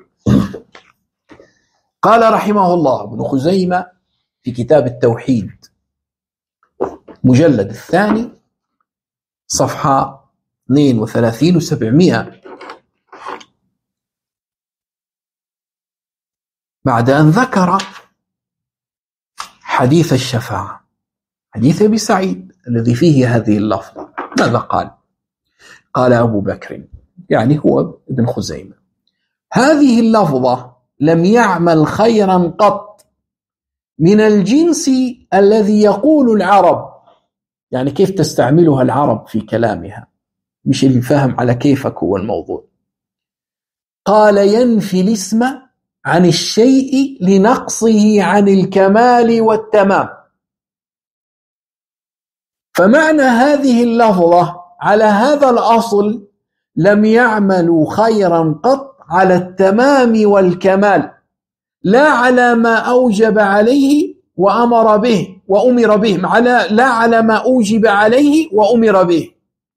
قال رحمه الله ابن خزيمة في كتاب التوحيد مجلد الثاني صفحة 32 و700، بعد أن ذكر حديث الشفاعة، حديث أبي سعيد الذي فيه هذه اللفظة، ماذا قال؟ قال أبو بكر، يعني هو ابن خزيمة، هذه اللفظة لم يعمل خيرا قط من الجنس الذي يقول العرب، يعني كيف تستعملها العرب في كلامها، مش اللي فهم على كيفك هو الموضوع. قال ينفي الاسم عن الشيء لنقصه عن الكمال والتمام. فمعنى هذه اللفظة على هذا الأصل لم يعملوا خيرا قط على التمام والكمال، لا على ما أوجب عليه وأمر به وأمر به، لا على ما أوجب عليه وأمر به.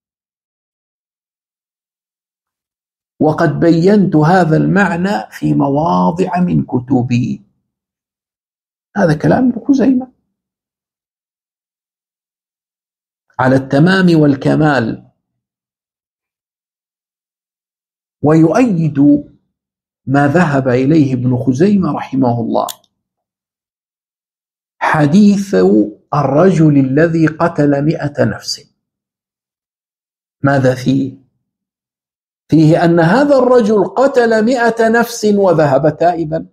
وقد بينت هذا المعنى في مواضع من كتبي. هذا كلام ابن خزيمة على التمام والكمال. ويؤيد ما ذهب إليه ابن خزيمة رحمه الله حديث الرجل الذي قتل 100 نفس. ماذا فيه؟ فيه أن هذا الرجل قتل 100 نفس وذهب تائبا،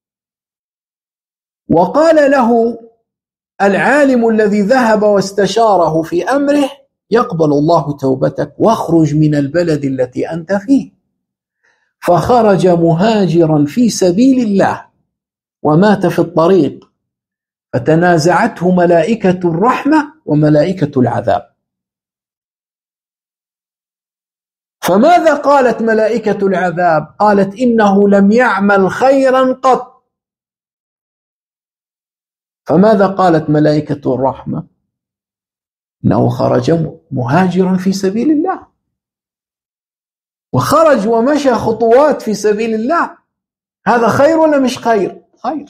وقال له العالم الذي ذهب واستشاره في أمره يقبل الله توبتك واخرج من البلد التي أنت فيه. فخرج مهاجرا في سبيل الله ومات في الطريق، فتنازعته ملائكة الرحمة وملائكة العذاب. فماذا قالت ملائكة العذاب؟ قالت إنه لم يعمل خيرا قط. فماذا قالت ملائكة الرحمة؟ إنه خرج مهاجرا في سبيل الله، وخرج ومشى خطوات في سبيل الله. هذا خير ولا مش خير؟ خير.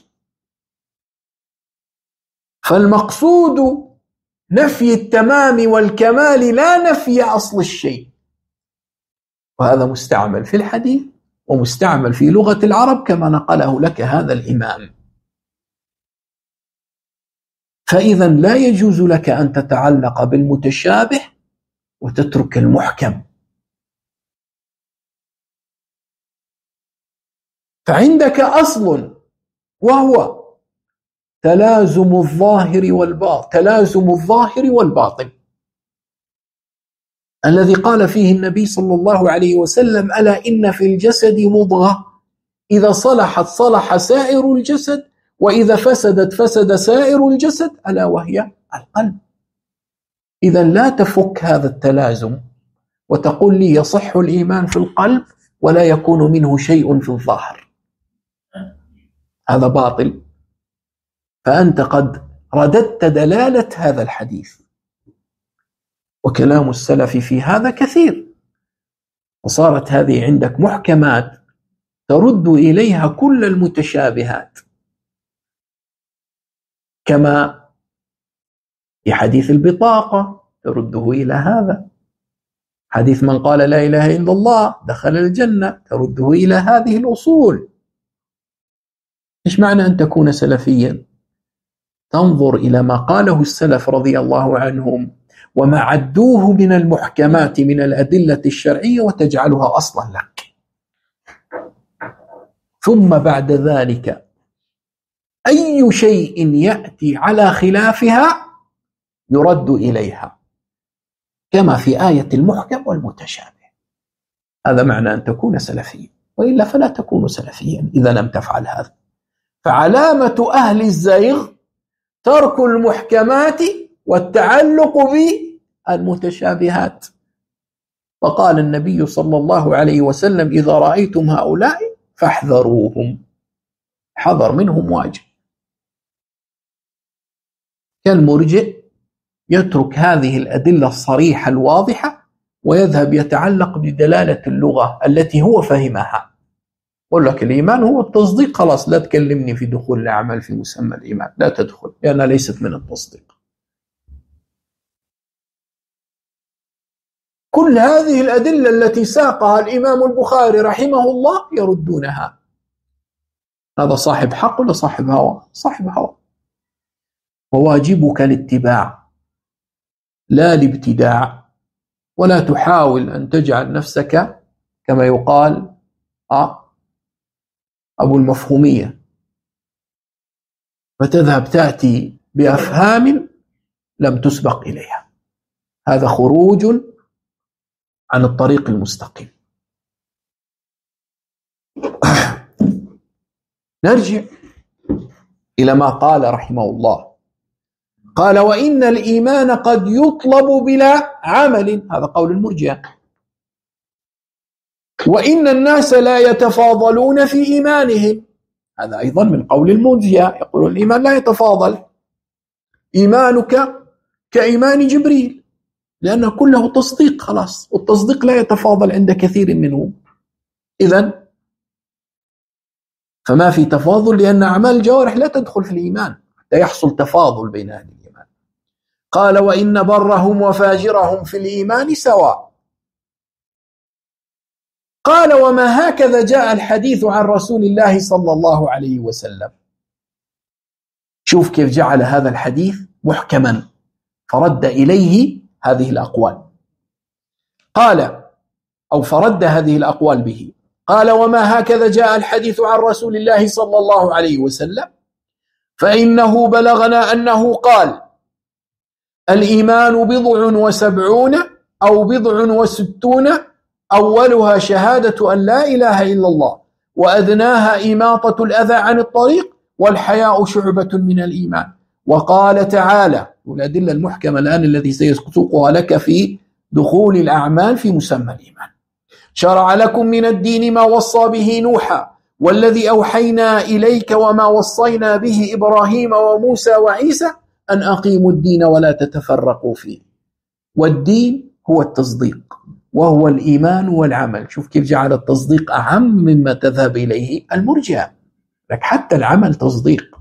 فالمقصود نفي التمام والكمال لا نفي أصل الشيء. وهذا مستعمل في الحديث ومستعمل في لغة العرب كما نقله لك هذا الإمام. فإذا لا يجوز لك أن تتعلق بالمتشابه وتترك المحكم. فعندك أصل وهو تلازم الظاهر والباطن الذي قال فيه النبي صلى الله عليه وسلم: ألا إن في الجسد مضغة إذا صلحت صلح سائر الجسد وإذا فسدت فسد سائر الجسد ألا وهي القلب. إذا لا تفك هذا التلازم وتقول لي يصح الإيمان في القلب ولا يكون منه شيء في الظاهر، هذا باطل. فأنت قد رددت دلالة هذا الحديث، وكلام السلف في هذا كثير، وصارت هذه عندك محكمات ترد إليها كل المتشابهات، كما في حديث البطاقة ترده إلى هذا، حديث من قال لا إله إلا الله دخل الجنة ترده إلى هذه الأصول. إيش معنى أن تكون سلفيا؟ تنظر إلى ما قاله السلف رضي الله عنهم وما عدوه من المحكمات من الأدلة الشرعية وتجعلها أصلا لك، ثم بعد ذلك أي شيء يأتي على خلافها يرد إليها، كما في آية المحكم والمتشابه. هذا معنى أن تكون سلفيا، وإلا فلا تكون سلفيا إذا لم تفعل هذا. فعلامة أهل الزيغ ترك المحكمات والتعلق بالمتشابهات. فقال النبي صلى الله عليه وسلم: إذا رأيتم هؤلاء فاحذروهم، حذر منهم واجب. كالمرجئ يترك هذه الأدلة الصريحة الواضحة ويذهب يتعلق بدلالة اللغة التي هو فهمها. يقول لك الإيمان هو التصديق، خلاص لا تكلمني في دخول الأعمال في مسمى الإيمان، لا تدخل لأنها ليست من التصديق. كل هذه الأدلة التي ساقها الإمام البخاري رحمه الله يردونها. هذا صاحب حق ولا صاحب هوى؟ صاحب هوى. وواجبك الاتباع لا الابتداع، ولا تحاول أن تجعل نفسك كما يقال أبو المفهومية، فتذهب تأتي بأفهام لم تسبق إليها. هذا خروج عن الطريق المستقيم. نرجع إلى ما قال رحمه الله، قال: وإن الإيمان قد يطلب بلا عمل، هذا قول المرجئة. وإن الناس لا يتفاضلون في إيمانهم، هذا أيضا من قول المرجئة، يقول الإيمان لا يتفاضل، إيمانك كإيمان جبريل، لأنه كله تصديق خلاص، والتصديق لا يتفاضل عند كثير منهم. إذن فما في تفاضل، لأن أعمال الجوارح لا تدخل في الإيمان حتى يحصل تفاضل بين أهل الإيمان. قال: وإن برهم وفاجرهم في الإيمان سواء. قال: وما هكذا جاء الحديث عن رسول الله صلى الله عليه وسلم. شوف كيف جعل هذا الحديث محكما فرد إليه هذه الأقوال. قال أو فرد هذه الأقوال به. قال: وما هكذا جاء الحديث عن رسول الله صلى الله عليه وسلم، فإنه بلغنا أنه قال: الإيمان 70 أو 60 أولها شهادة أن لا إله إلا الله، وأدناها إماطة الأذى عن الطريق، والحياء شعبة من الإيمان. وقال تعالى، والأدلة المحكمة الآن الذي سيسقطها لك في دخول الأعمال في مسمى الإيمان: شرع لكم من الدين ما وصى به نوحا والذي أوحينا إليك وما وصينا به إبراهيم وموسى وعيسى أن أقيموا الدين ولا تتفرقوا فيه. والدين هو التصديق، وهو الإيمان والعمل. شوف كيف جعل التصديق أعم مما تذهب إليه المرجئة، لك حتى العمل تصديق.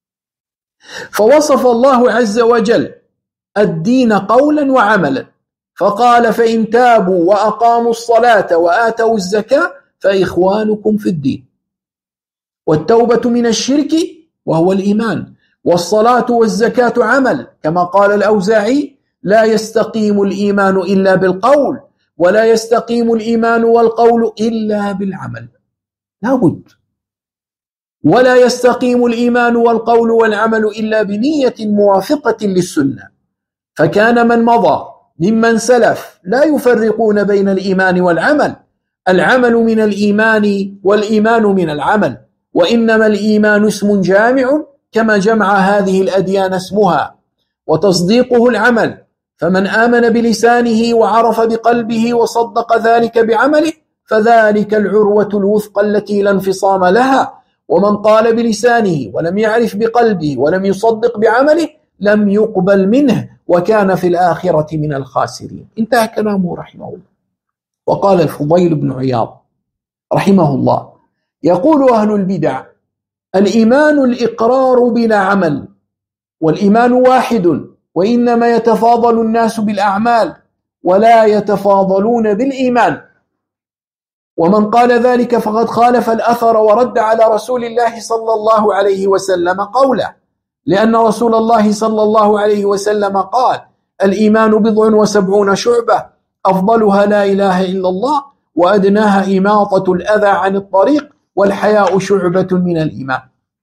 فوصف الله عز وجل الدين قولا وعملا، فقال فإن تابوا وأقاموا الصلاة وآتوا الزكاة فإخوانكم في الدين. والتوبة من الشرك وهو الإيمان، والصلاة والزكاة عمل، كما قال الأوزاعي: لا يستقيم الإيمان إلا بالقول، ولا يستقيم الإيمان والقول إلا بالعمل. لا بد. ولا يستقيم الإيمان والقول والعمل إلا بنية موافقة للسنة. فكان من مضى ممن سلف لا يفرقون بين الإيمان والعمل، العمل من الإيمان والإيمان من العمل، وإنما الإيمان اسم جامع كما جمع هذه الأديان اسمها، وتصديقه العمل. فمن آمن بلسانه وعرف بقلبه وصدق ذلك بعمله فذلك العروة الوثقى التي لا انفصام لها. ومن قال بلسانه ولم يعرف بقلبه ولم يصدق بعمله لم يقبل منه وكان في الآخرة من الخاسرين. انتهى كلامه رحمه الله. وقال الفضيل بن عياض رحمه الله: يقول أهل البدع: الإيمان الإقرار بلا عمل، والإيمان واحد، وإنما يتفاضل الناس بالأعمال ولا يتفاضلون بالإيمان. ومن قال ذلك فقد خالف الأثر ورد على رسول الله صلى الله عليه وسلم قوله، لأن رسول الله صلى الله عليه وسلم قال: الإيمان 70 شعبة، أفضلها لا إله إلا الله، وأدناها إماطة الأذى عن الطريق، والحياء شعبة من الإيمان.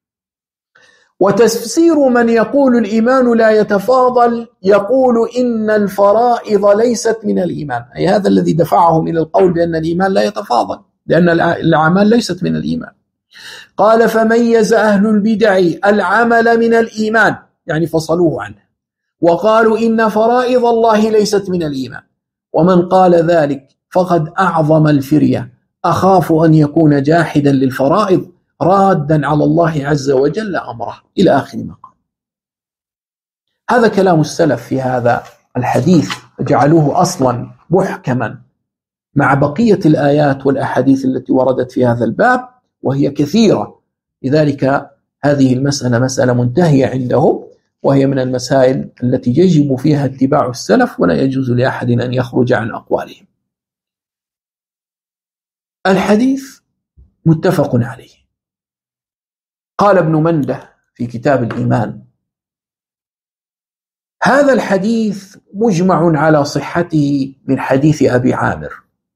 وتفسير من يقول الإيمان لا يتفاضل يقول إن الفرائض ليست من الإيمان، أي هذا الذي دفعهم إلى القول بأن الإيمان لا يتفاضل، لأن الأعمال ليست من الإيمان. قال: فميز أهل البدع العمل من الإيمان، يعني فصلوه عنه، وقالوا إن فرائض الله ليست من الإيمان. ومن قال ذلك فقد أعظم الفرية، أخاف أن يكون جاحدا للفرائض رادا على الله عز وجل أمره، إلى آخر ما قال. هذا كلام السلف في هذا الحديث، جعلوه أصلا محكما مع بقية الآيات والأحاديث التي وردت في هذا الباب، وهي كثيرة. لذلك هذه المسألة مسألة منتهية عندهم، وهي من المسائل التي يجب فيها اتباع السلف، ولا يجوز لأحد أن يخرج عن أقوالهم. الحديث متفق عليه. قال ابن منده في كتاب الإيمان: هذا الحديث مجمع على صحته من حديث أبي عامر.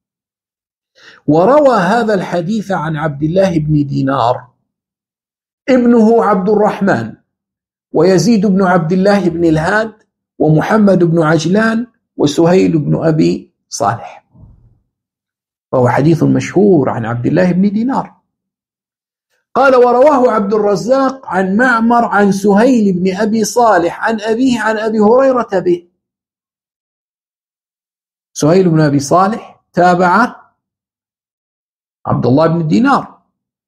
وروى هذا الحديث عن عبد الله بن دينار ابنه عبد الرحمن، ويزيد بن عبد الله بن الهاد، ومحمد بن عجلان، وسهيل بن أبي صالح. وهو حديث مشهور عن عبد الله بن دينار. قال: ورواه عبد الرزاق عن معمر عن سهيل بن أبي صالح عن أبيه عن أبي هريرة به. سهيل بن أبي صالح تابع عبد الله بن دينار.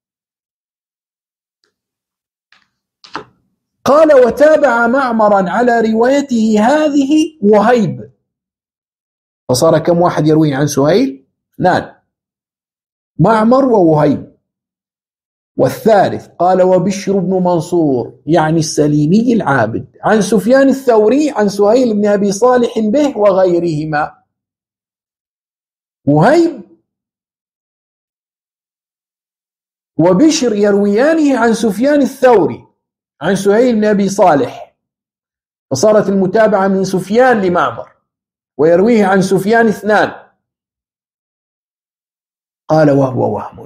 قال: وتابع معمرا على روايته هذه وهيب. فصار كم واحد يروي عن سهيل؟ 2: معمر ووهيب. والثالث قال: وبشر بن منصور يعني السليمي العابد عن سفيان الثوري عن سهيل بن أبي صالح به وغيرهما. وهيب وبشر يرويانه عن سفيان الثوري عن سهيل بن أبي صالح، فصارت المتابعة من سفيان لمعمر، ويرويه عن سفيان 2. قال: وهو وهم.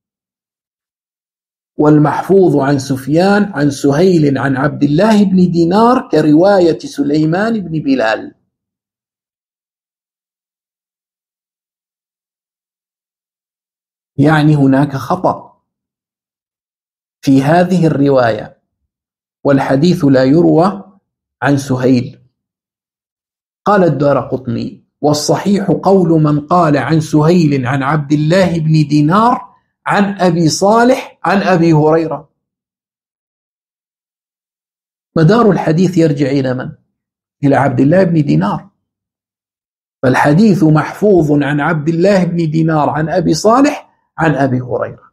والمحفوظ عن سفيان عن سهيل عن عبد الله بن دينار كرواية سليمان بن بلال. يعني هناك خطأ في هذه الرواية، والحديث لا يروى عن سهيل. قال الدارقطني: والصحيح قول من قال عن سهيل عن عبد الله بن دينار عن أبي صالح عن أبي هريرة. مدار الحديث يرجع إلى من؟ إلى عبد الله بن دينار. فالحديث محفوظ عن عبد الله بن دينار عن أبي صالح عن أبي هريرة.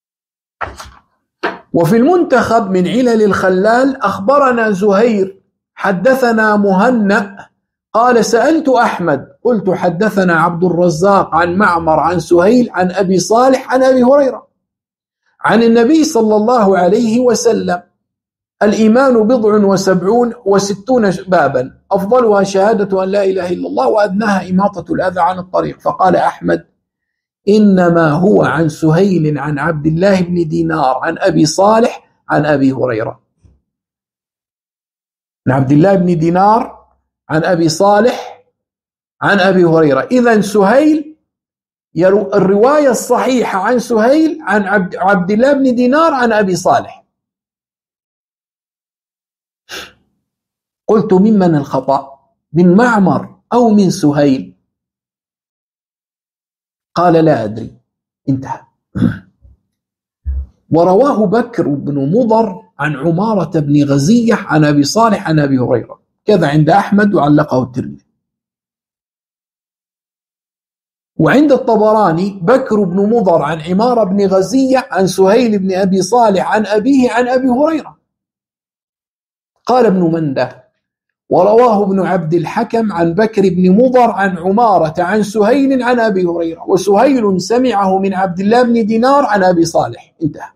وفي المنتخب من علل الخلال: أخبرنا زهير حدثنا مهنأ قال سألت أحمد قلت حدثنا عبد الرزاق عن معمر عن سهيل عن أبي صالح عن أبي هريرة عن النبي صلى الله عليه وسلم: الإيمان 67 بابا أفضلها شهادة أن لا إله إلا الله وأدناها إماطة الأذى عن الطريق. فقال أحمد: إنما هو عن سهيل عن عبد الله بن دينار عن أبي صالح عن أبي هريرة. عن عبد الله بن دينار عن أبي صالح عن أبي هريرة. إذن سهيل الرواية الصحيحة عن سهيل عن عبد الله بن دينار عن أبي صالح. قلت: ممن الخطأ؟ من معمر أو من سهيل؟ قال: لا أدري. انتهى. ورواه بكر بن مضر عن عمارة بن غزية عن أبي صالح عن أبي هريرة، كذا عند أحمد وعلقه الترمذي. وعند الطبراني بكر بن مضر عن عمارة بن غزية عن سهيل بن أبي صالح عن أبيه عن أبي هريرة. قال ابن منده: ورواه ابن عبد الحكم عن بكر بن مضر عن عمارة عن سهيل عن أبي هريرة، وسهيل سمعه من عبد الله بن دينار عن أبي صالح. انتهى.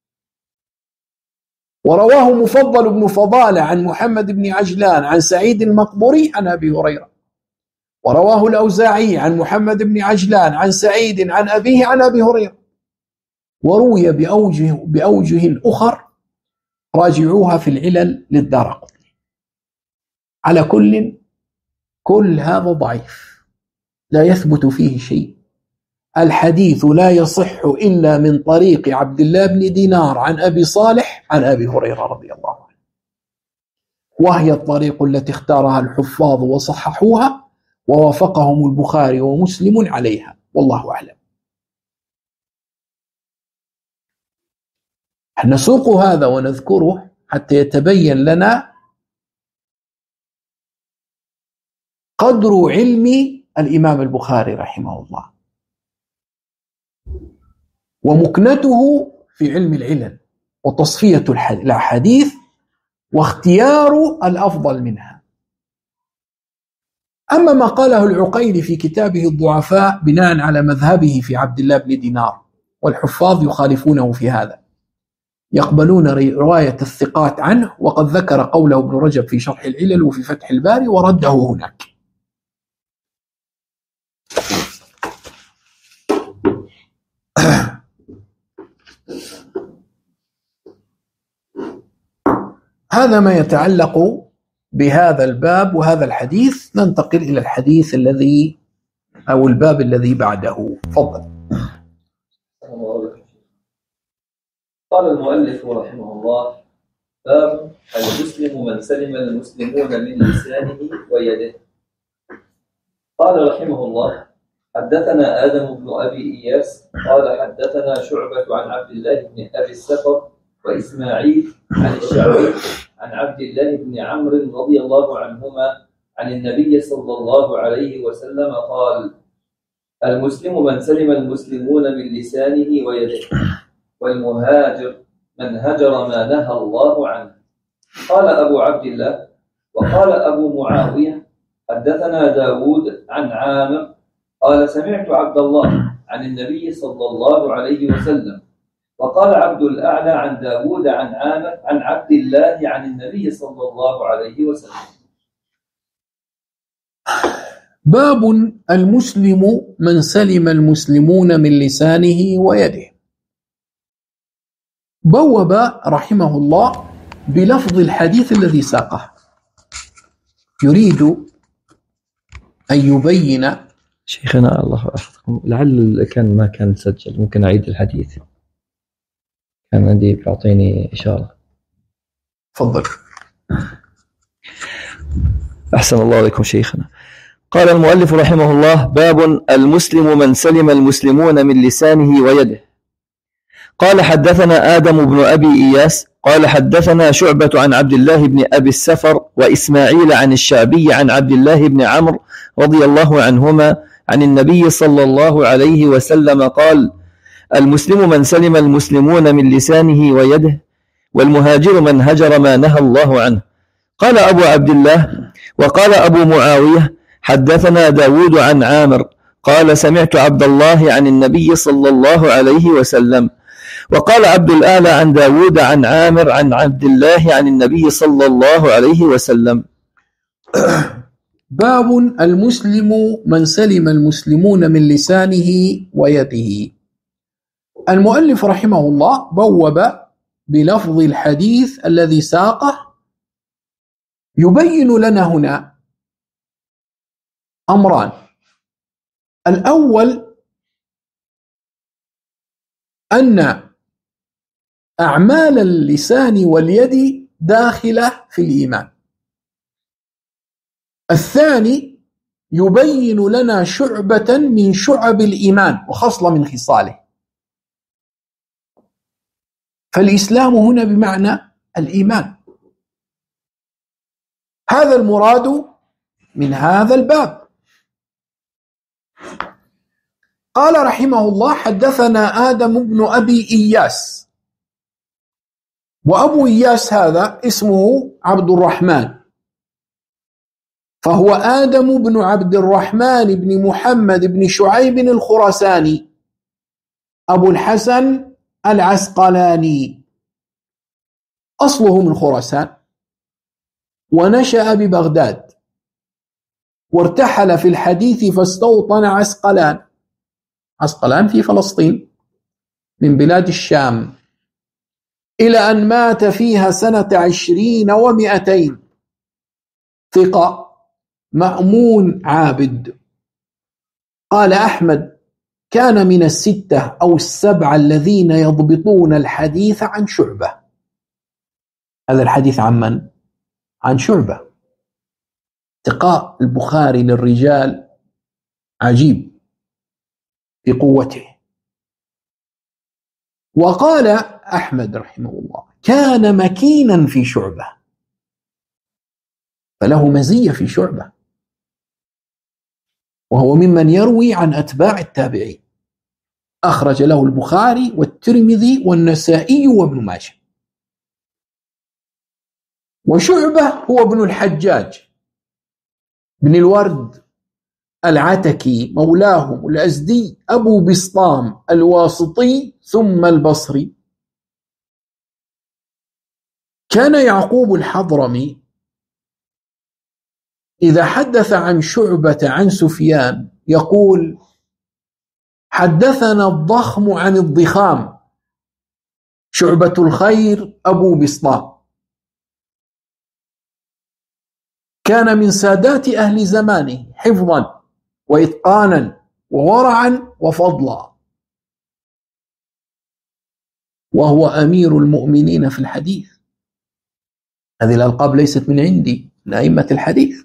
ورواه مفضل بن فضالة عن محمد بن عجلان عن سعيد المقبري عن أبي هريرة. ورواه الأوزاعي عن محمد بن عجلان عن سعيد عن أبيه عن أبي هريرة. وروي بأوجه أخر راجعوها في العلل للدارقطني. على كل هذا ضعيف لا يثبت فيه شيء. الحديث لا يصح إلا من طريق عبد الله بن دينار عن أبي صالح عن أبي هريرة رضي الله عنه، وهي الطريق التي اختارها الحفاظ وصححوها ووافقهم البخاري ومسلم عليها، والله أعلم. نسوق هذا ونذكره حتى يتبين لنا قدر علم الإمام البخاري رحمه الله ومكنته في علم العلل وتصفية الأحاديث واختيار الأفضل منها. أما ما قاله العقيلي في كتابه الضعفاء بناء على مذهبه في عبد الله بن دينار، والحفاظ يخالفونه في هذا، يقبلون رواية الثقات عنه، وقد ذكر قوله ابن رجب في شرح العلل وفي فتح الباري ورده هناك. هذا ما يتعلق بهذا الباب وهذا الحديث. ننتقل إلى الحديث الذي أو الباب الذي بعده. تفضل. قال المؤلف رحمه الله: باب المسلم من سلم المسلمون من لسانه ويده. قال رحمه الله: حدثنا آدم بن أبي إياس قال حدثنا شعبة عن عبد الله بن أبي السفر وإسماعيل عن الشعبي عن عبد الله بن عمرو رضي الله عنهما عن النبي صلى الله عليه وسلم قال: المسلم من سلم المسلمون من لسانه ويده، والمهاجر من هجر ما نهى الله عنه. قال أبو عبد الله. وقال أبو معاوية: حدثنا داود عن عامر قال سمعت عبد الله عن النبي صلى الله عليه وسلم. وقال عبد الأعلى عن داود عن عامر عن عبد الله عن النبي صلى الله عليه وسلم. باب المسلم من سلم المسلمون من لسانه ويده. بوب رحمه الله بلفظ الحديث الذي ساقه، يريد أن يبين. شيخنا الله أحفظكم، لعل ما كان مسجل، ممكن أعيد الحديث، كان عندي بيعطيني إشارة. تفضل. أحسن الله عليكم شيخنا. قال المؤلف رحمه الله: باب المسلم من سلم المسلمون من لسانه ويده. قال حدثنا آدم بن أبي إياس قال حدثنا شعبة عن عبد الله بن أبي السفر وإسماعيل عن الشعبي عن عبد الله بن عمرو رضي الله عنهما عن النبي صلى الله عليه وسلم قال: المسلم من سلم المسلمون من لسانه ويده، والمهاجر من هجر ما نهى الله عنه. قال أبو عبد الله وقال أبو معاوية حدثنا داود عن عامر قال سمعت عبد الله عن النبي صلى الله عليه وسلم. وقال عبد الأعلى عن داود عن عامر عن عبد الله عن النبي صلى الله عليه وسلم. باب المسلم من سلم المسلمون من لسانه ويده. المؤلف رحمه الله بوب بلفظ الحديث الذي ساقه يبين لنا هنا أمران. الأول أن أعمال اللسان واليد داخلة في الإيمان. الثاني يبين لنا شعبة من شعب الإيمان وخصلة من خصاله. فالإسلام هنا بمعنى الإيمان. هذا المراد من هذا الباب. قال رحمه الله حدثنا آدم بن أبي إياس، وأبو إياس هذا اسمه عبد الرحمن، فهو آدم بن عبد الرحمن بن محمد بن شعيب الخراساني أبو الحسن العسقلاني، أصله من خراسان، ونشأ ببغداد، وارتحل في الحديث فاستوطن عسقلان. عسقلان في فلسطين من بلاد الشام، إلى أن مات فيها سنة 20 و200. ثقة مأمون عابد. قال أحمد كان من 6 أو 7 الذين يضبطون الحديث عن شعبة. هذا الحديث عن من؟ عن شعبة. اتقاء البخاري للرجال عجيب في قوته. وقال أحمد رحمه الله كان مكينا في شعبة، فله مزية في شعبة، وهو ممن يروي عن أتباع التابعين. أخرج له البخاري والترمذي والنسائي وابن ماجه. وشعبة هو ابن الحجاج بن الورد العتكي مولاهم الأزدي أبو بسطام الواسطي ثم البصري. كان يعقوب الحضرمي إذا حدث عن شعبة عن سفيان يقول حدثنا الضخم عن الضخام شعبة الخير أبو بسطام. كان من سادات أهل زمانه حفظا وإتقانا وورعا وفضلا، وهو أمير المؤمنين في الحديث. هذه الألقاب ليست من عندي، من أئمة الحديث.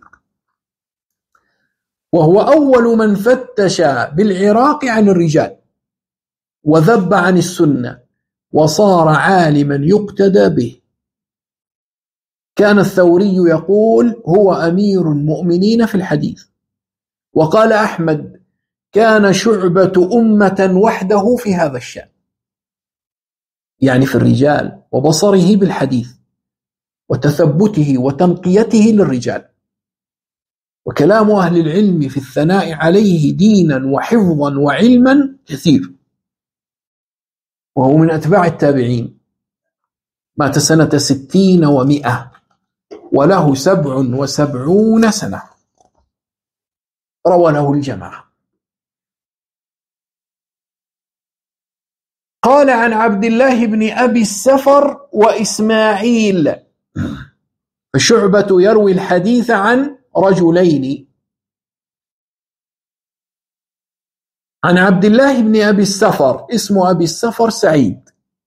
وهو أول من فتش بالعراق عن الرجال وذب عن السنة وصار عالما يقتدى به. كان الثوري يقول هو أمير المؤمنين في الحديث. وقال أحمد كان شعبة أمة وحده في هذا الشأن، يعني في الرجال وبصره بالحديث وتثبته وتنقيته للرجال. وكلام أهل العلم في الثناء عليه دينا وحفظا وعلما كثير. وهو من أتباع التابعين، مات سنة 60 و100 وله 77 سنة. روى له الجماعة. قال عن عبد الله بن أبي السفر وإسماعيل. فشعبة يروي الحديث عن رجلين. عن عبد الله بن أبي السفر، اسم أبي السفر سعيد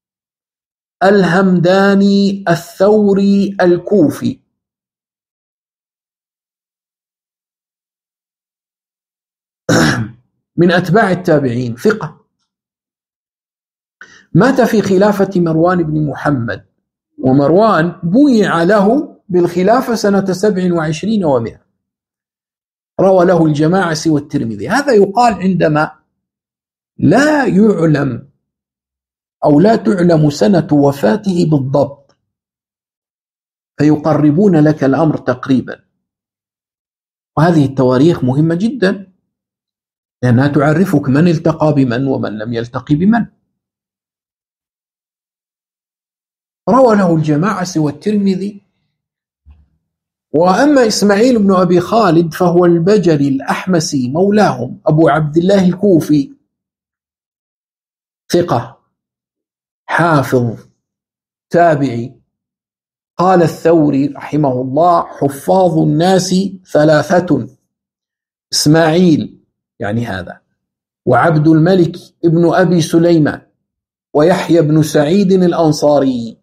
الهمداني الثوري الكوفي، من أتباع التابعين، ثقة. مات في خلافة مروان بن محمد، ومروان بويع له بالخلافة سنة 27 و100. روى له الجماعة سوى الترمذي. هذا يقال عندما لا يعلم أو لا تعلم سنة وفاته بالضبط، فيقربون لك الأمر تقريبا. وهذه التواريخ مهمة جدا لأنها تعرفك من التقى بمن ومن لم يلتقي بمن. روى له الجماعة سوى الترمذي. وأما إسماعيل بن أبي خالد فهو البجلي الأحمسي مولاهم أبو عبد الله الكوفي، ثقة حافظ تابعي. قال الثوري رحمه الله: حفاظ الناس ثلاثة: إسماعيل يعني هذا، وعبد الملك ابن أبي سليمان، ويحيى بن سعيد الأنصاري.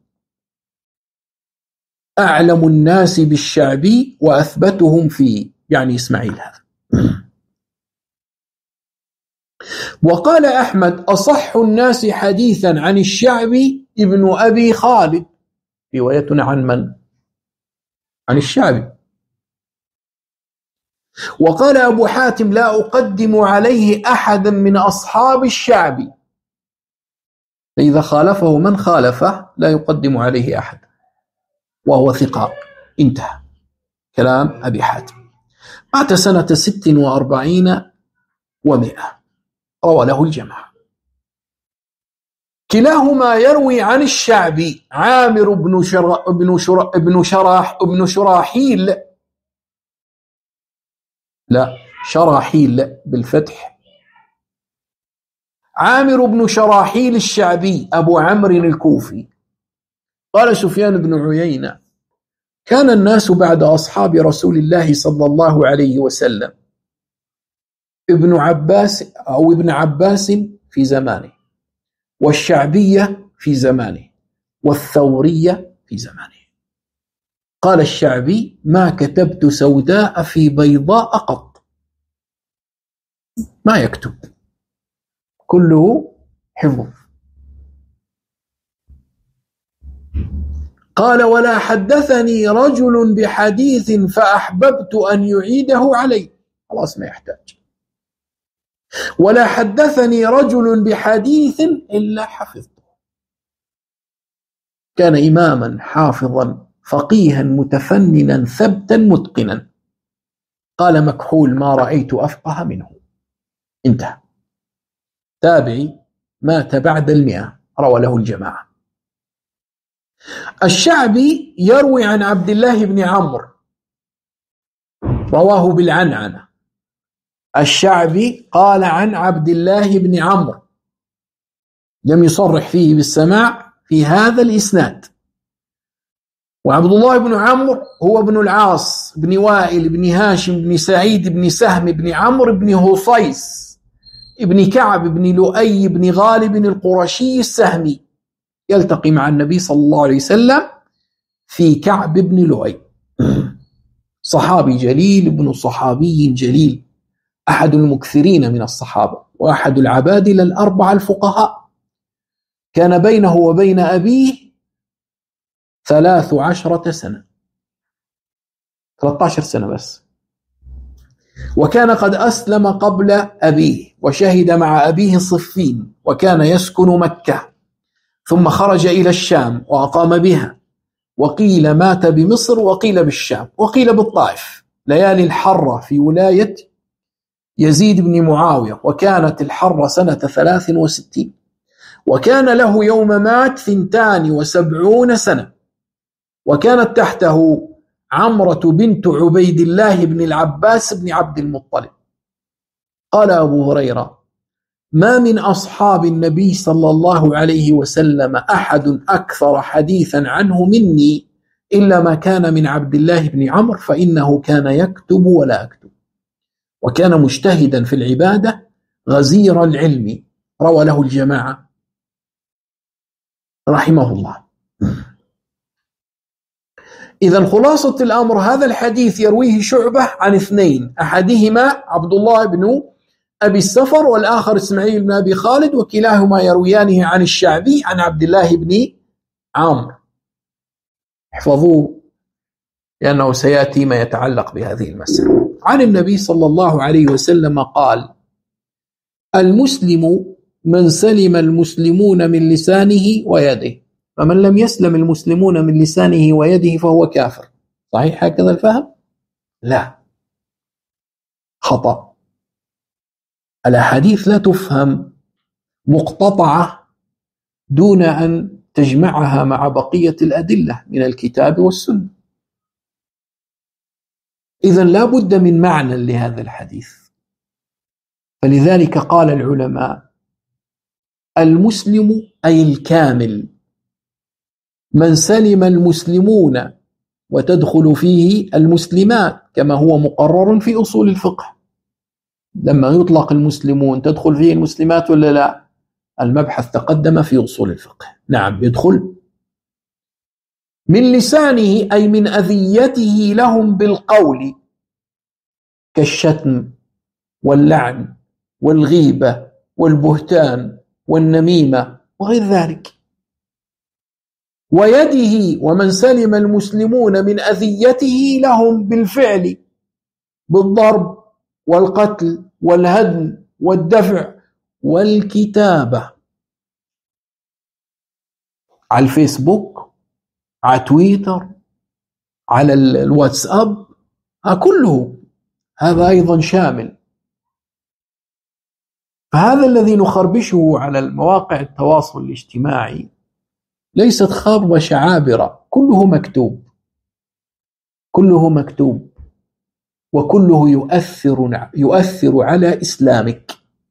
أعلم الناس بالشعبي وأثبتهم فيه، يعني إسماعيل هذا. وقال أحمد: أصح الناس حديثا عن الشعبي ابن أبي خالد. روايتنا عن من؟ عن الشعبي. وقال أبو حاتم: لا أقدم عليه أحدا من أصحاب الشعبي، فإذا خالفه من خالفه لا يقدم عليه أحد، وهو ثقة. انتهى كلام أبي حاتم. مات سنة 46 و100. روى له الجماعة. كلاهما يروي عن الشعبي. عامر بن شراحيل، لا شراحيل بالفتح، عامر بن شراحيل الشعبي أبو عمرو الكوفي. قال سفيان بن عيينة: كان الناس بعد أصحاب رسول الله صلى الله عليه وسلم ابن عباس في زمانه، والشعبية في زمانه، والثورية في زمانه. قال الشعبي: ما كتبت سوداء في بيضاء قط. ما يكتب، كله حفظ. قال: ولا حدثني رجل بحديث فأحببت أن يعيده علي. خلاص ما يحتاج. ولا حدثني رجل بحديث إلا حفظته. كان إماما حافظا فقيها متفننا ثبتا متقنا. قال مكحول: ما رأيت أفقه منه. انتهى. تابعي، مات بعد 100. روى له الجماعة. الشعبي يروي عن عبد الله بن عمرو، رواه بالعنعنة. الشعبي قال عن عبد الله بن عمرو، لم يصرح فيه بالسماع في هذا الإسناد. وعبد الله بن عمرو هو ابن العاص بن وائل بن هاشم بن سعيد بن سهم بن عمرو بن هصيص ابن كعب بن لؤي بن غالب القرشي السهمي، يلتقي مع النبي صلى الله عليه وسلم في كعب بن لؤي. صحابي جليل ابن صحابي جليل، أحد المكثرين من الصحابة، وأحد العبادلة الأربعة الفقهاء. كان بينه وبين أبيه 13 سنة، 13 سنة بس. وكان قد أسلم قبل أبيه، وشهد مع أبيه صفين، وكان يسكن مكة، ثم خرج إلى الشام وأقام بها، وقيل مات بمصر، وقيل بالشام، وقيل بالطائف، ليالي الحرة في ولاية يزيد بن معاوية. وكانت الحرة سنة 63. وكان له يوم مات 72 سنة. وكانت تحته عمرة بنت عبيد الله بن العباس بن عبد المطلب. قال أبو هريرة: ما من أصحاب النبي صلى الله عليه وسلم أحد أكثر حديثا عنه مني إلا ما كان من عبد الله بن عمرو، فإنه كان يكتب ولا أكتب، وكان مجتهدا في العبادة غزير العلم. روى له الجماعة رحمه الله. إذن خلاصة الأمر: هذا الحديث يرويه شعبة عن اثنين، أحدهما عبد الله بن أبي السفر، والآخر إسماعيل بن أبي خالد، وكلاهما يرويانه عن الشعبي عن عبد الله بن عمرو. احفظوه لأنه سيأتي ما يتعلق بهذه المسألة. عن النبي صلى الله عليه وسلم قال: المسلم من سلم المسلمون من لسانه ويده. فمن لم يسلم المسلمون من لسانه ويده فهو كافر. صحيح هكذا الفهم؟ لا، خطأ. الأحاديث لا تفهم مقتطعة دون أن تجمعها مع بقية الأدلة من الكتاب والسنة. إذن لا بد من معنى لهذا الحديث. فلذلك قال العلماء: المسلم أي الكامل من سلم المسلمون، وتدخل فيه المسلمات كما هو مقرر في أصول الفقه. لما يطلق المسلمون تدخل فيه المسلمات ولا لا؟ المبحث تقدم في أصول الفقه. نعم يدخل. من لسانه أي من أذيته لهم بالقول كالشتم واللعن والغيبة والبهتان والنميمة وغير ذلك. ويده ومن سلم المسلمون من أذيته لهم بالفعل، بالضرب والقتل والهدم والدفع والكتابة على الفيسبوك، على تويتر، على الواتساب، كله هذا أيضا شامل. فهذا الذي نخربشه على المواقع التواصل الاجتماعي ليست خربشة عابرة، كله مكتوب، كله مكتوب، وكله يؤثر على إسلامك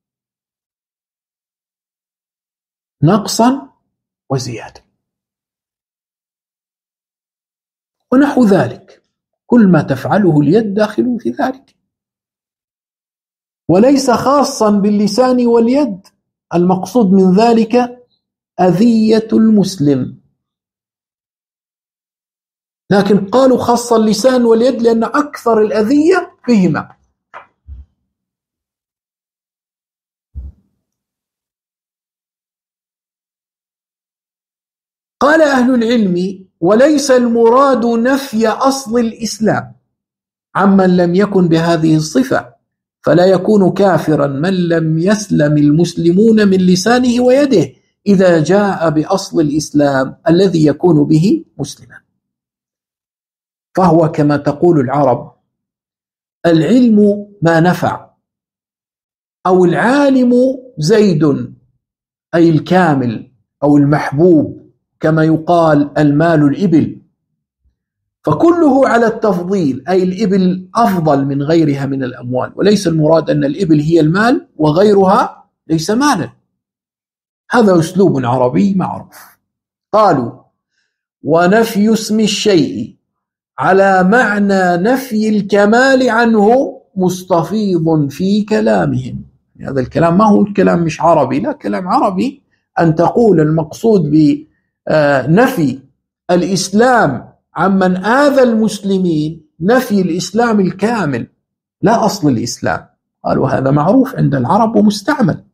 نقصا وزيادة ونحو ذلك. كل ما تفعله اليد داخل في ذلك، وليس خاصا باللسان واليد. المقصود من ذلك أذية المسلم، لكن قالوا خاص اللسان واليد لأن أكثر الأذية بهما. قال أهل العلم: وليس المراد نفي أصل الإسلام عمن لم يكن بهذه الصفة، فلا يكون كافرا من لم يسلم المسلمون من لسانه ويده إذا جاء بأصل الإسلام الذي يكون به مسلما. فهو كما تقول العرب: العلم ما نفع، أو العالم زيد، أي الكامل أو المحبوب، كما يقال المال الإبل. فكله على التفضيل، أي الإبل أفضل من غيرها من الأموال، وليس المراد أن الإبل هي المال وغيرها ليس مالا. هذا أسلوب عربي معروف. قالوا: ونفي اسم الشيء على معنى نفي الكمال عنه مستفيض في كلامهم. هذا الكلام ما هو الكلام مش عربي، لا، كلام عربي. أن تقول المقصود بنفي الإسلام عمن آذى المسلمين نفي الإسلام الكامل لا أصل الإسلام. قالوا هذا معروف عند العرب ومستعمل.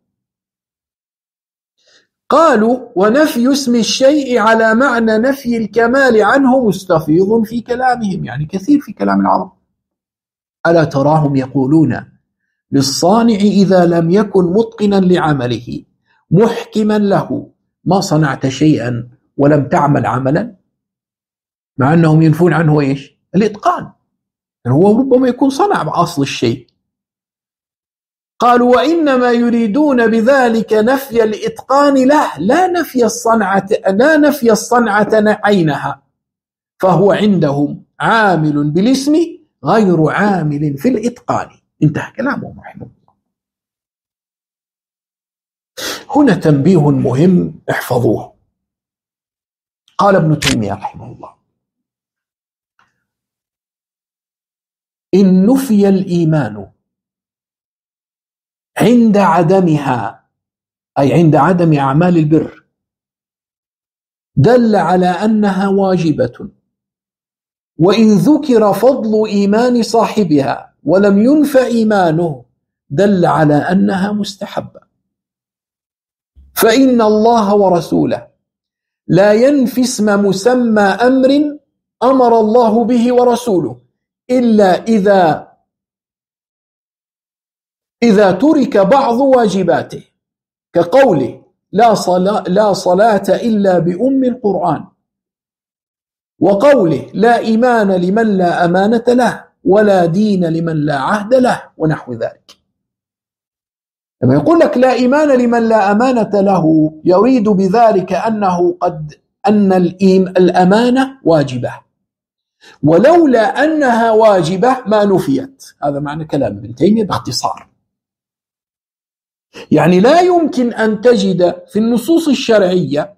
قالوا: ونفي اسم الشيء على معنى نفي الكمال عنه مستفيض في كلامهم، يعني كثير في كلام العرب. ألا تراهم يقولون للصانع إذا لم يكن متقنا لعمله محكما له: ما صنعت شيئا ولم تعمل عملا، مع أنهم ينفون عنه إيش؟ الإتقان. هو ربما يكون صنع بأصل الشيء. قالوا: وإنما يريدون بذلك نفي الإتقان له، لا نفي الصنعة عينها، فهو عندهم عامل بالاسم غير عامل في الإتقان. انتهى كلامه رحمه الله. هنا تنبيه مهم احفظوه. قال ابن تيمية رحمه الله: إن نفي الإيمان عند عدمها، أي عند عدم أعمال البر، دل على أنها واجبة، وإن ذكر فضل إيمان صاحبها ولم ينف إيمانه دل على أنها مستحبة. فإن الله ورسوله لا ينفي اسم مسمى أمر أمر الله به ورسوله إلا إذا ترك بعض واجباته، كقوله: لا صلاة إلا بأم القرآن، وقوله لا إيمان لمن لا أمانة له ولا دين لمن لا عهد له ونحو ذلك. لما يقول لك لا إيمان لمن لا أمانة له يريد بذلك أن الأمانة واجبة، ولولا أنها واجبة ما نفيت. هذا معنى كلام ابن تيمية باختصار. يعني لا يمكن أن تجد في النصوص الشرعية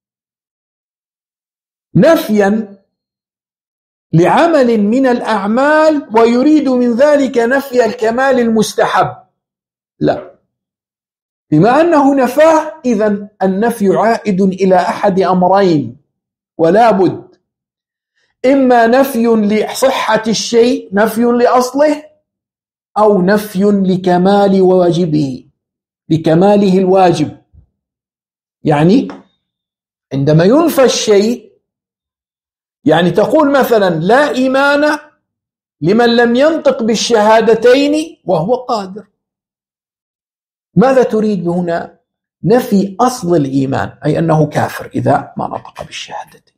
نفيا لعمل من الأعمال ويريد من ذلك نفي الكمال المستحب، لا. بما أنه نفاه إذن النفي عائد إلى أحد أمرين ولا بد، إما نفي لصحة الشيء، نفي لأصله، أو نفي لكمال واجبه، لكماله الواجب. يعني عندما ينفى الشيء، يعني تقول مثلا لا إيمان لمن لم ينطق بالشهادتين وهو قادر. ماذا تريد هنا؟ نفي أصل الإيمان، أي أنه كافر إذا ما نطق بالشهادتين.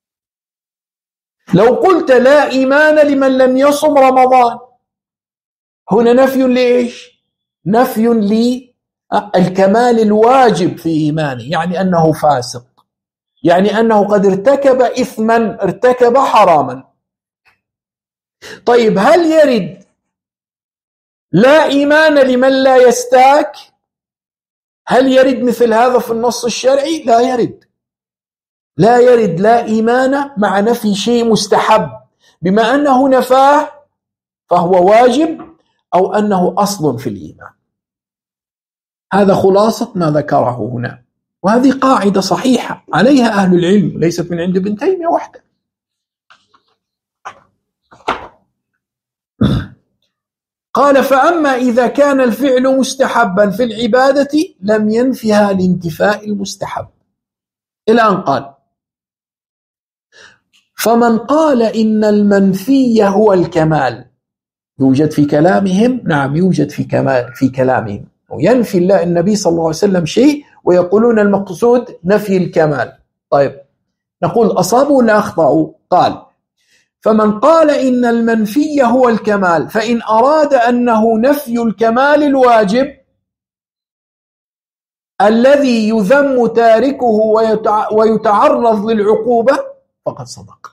لو قلت لا إيمان لمن لم يصم رمضان، هنا نفي لإيش؟ نفي للكمال الواجب في إيمانه، يعني أنه فاسق، يعني أنه قد ارتكب إثما، ارتكب حراما. طيب هل يرد لا إيمان لمن لا يستاك؟ هل يرد مثل هذا في النص الشرعي؟ لا يرد. لا يرد لا إيمان مع نفي شيء مستحب، بما أنه نفاه فهو واجب أو أنه أصل في الإيمان. هذا خلاصة ما ذكره هنا، وهذه قاعدة صحيحة عليها أهل العلم، ليست من عند ابن تيمية وحده. قال فأما إذا كان الفعل مستحبا في العبادة لم ينفها لانتفاء المستحب، إلى أن قال فمن قال إن المنفي هو الكمال، يوجد في كلامهم، نعم يوجد في كلامهم، وينفي الله النبي صلى الله عليه وسلم شيء ويقولون المقصود نفي الكمال. طيب نقول أصابوا ولا أخطأوا؟ قال فمن قال إن المنفي هو الكمال فإن أراد أنه نفي الكمال الواجب الذي يذم تاركه ويتعرض للعقوبة فقد صدق،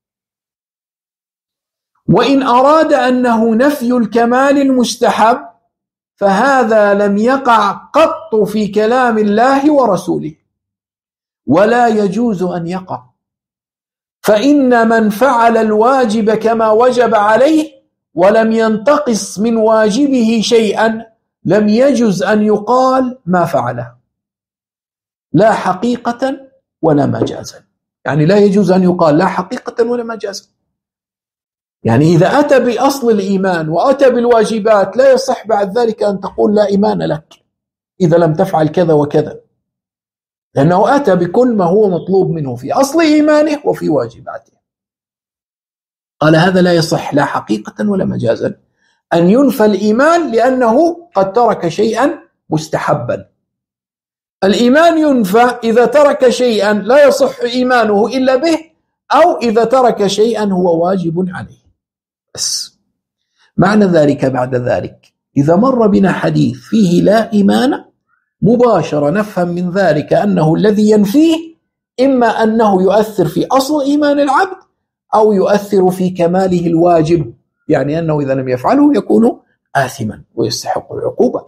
وإن أراد أنه نفي الكمال المستحب فهذا لم يقع قط في كلام الله ورسوله ولا يجوز أن يقع، فإن من فعل الواجب كما وجب عليه ولم ينتقص من واجبه شيئا لم يجوز أن يقال ما فعله، لا حقيقة ولا مجازا. يعني لا يجوز أن يقال لا حقيقة ولا مجازا. يعني إذا أتى بأصل الإيمان وأتى بالواجبات لا يصح بعد ذلك أن تقول لا إيمان لك إذا لم تفعل كذا وكذا، لأنه أتى بكل ما هو مطلوب منه في أصل إيمانه وفي واجباته. قال هذا لا يصح لا حقيقة ولا مجازا أن ينفى الإيمان لأنه قد ترك شيئا مستحبا. الإيمان ينفى إذا ترك شيئا لا يصح إيمانه إلا به، أو إذا ترك شيئا هو واجب عليه بس. معنى ذلك بعد ذلك إذا مر بنا حديث فيه لا إيمان مباشرة نفهم من ذلك أنه الذي ينفيه إما أنه يؤثر في أصل إيمان العبد أو يؤثر في كماله الواجب، يعني أنه إذا لم يفعله يكون آثما ويستحق العقوبة.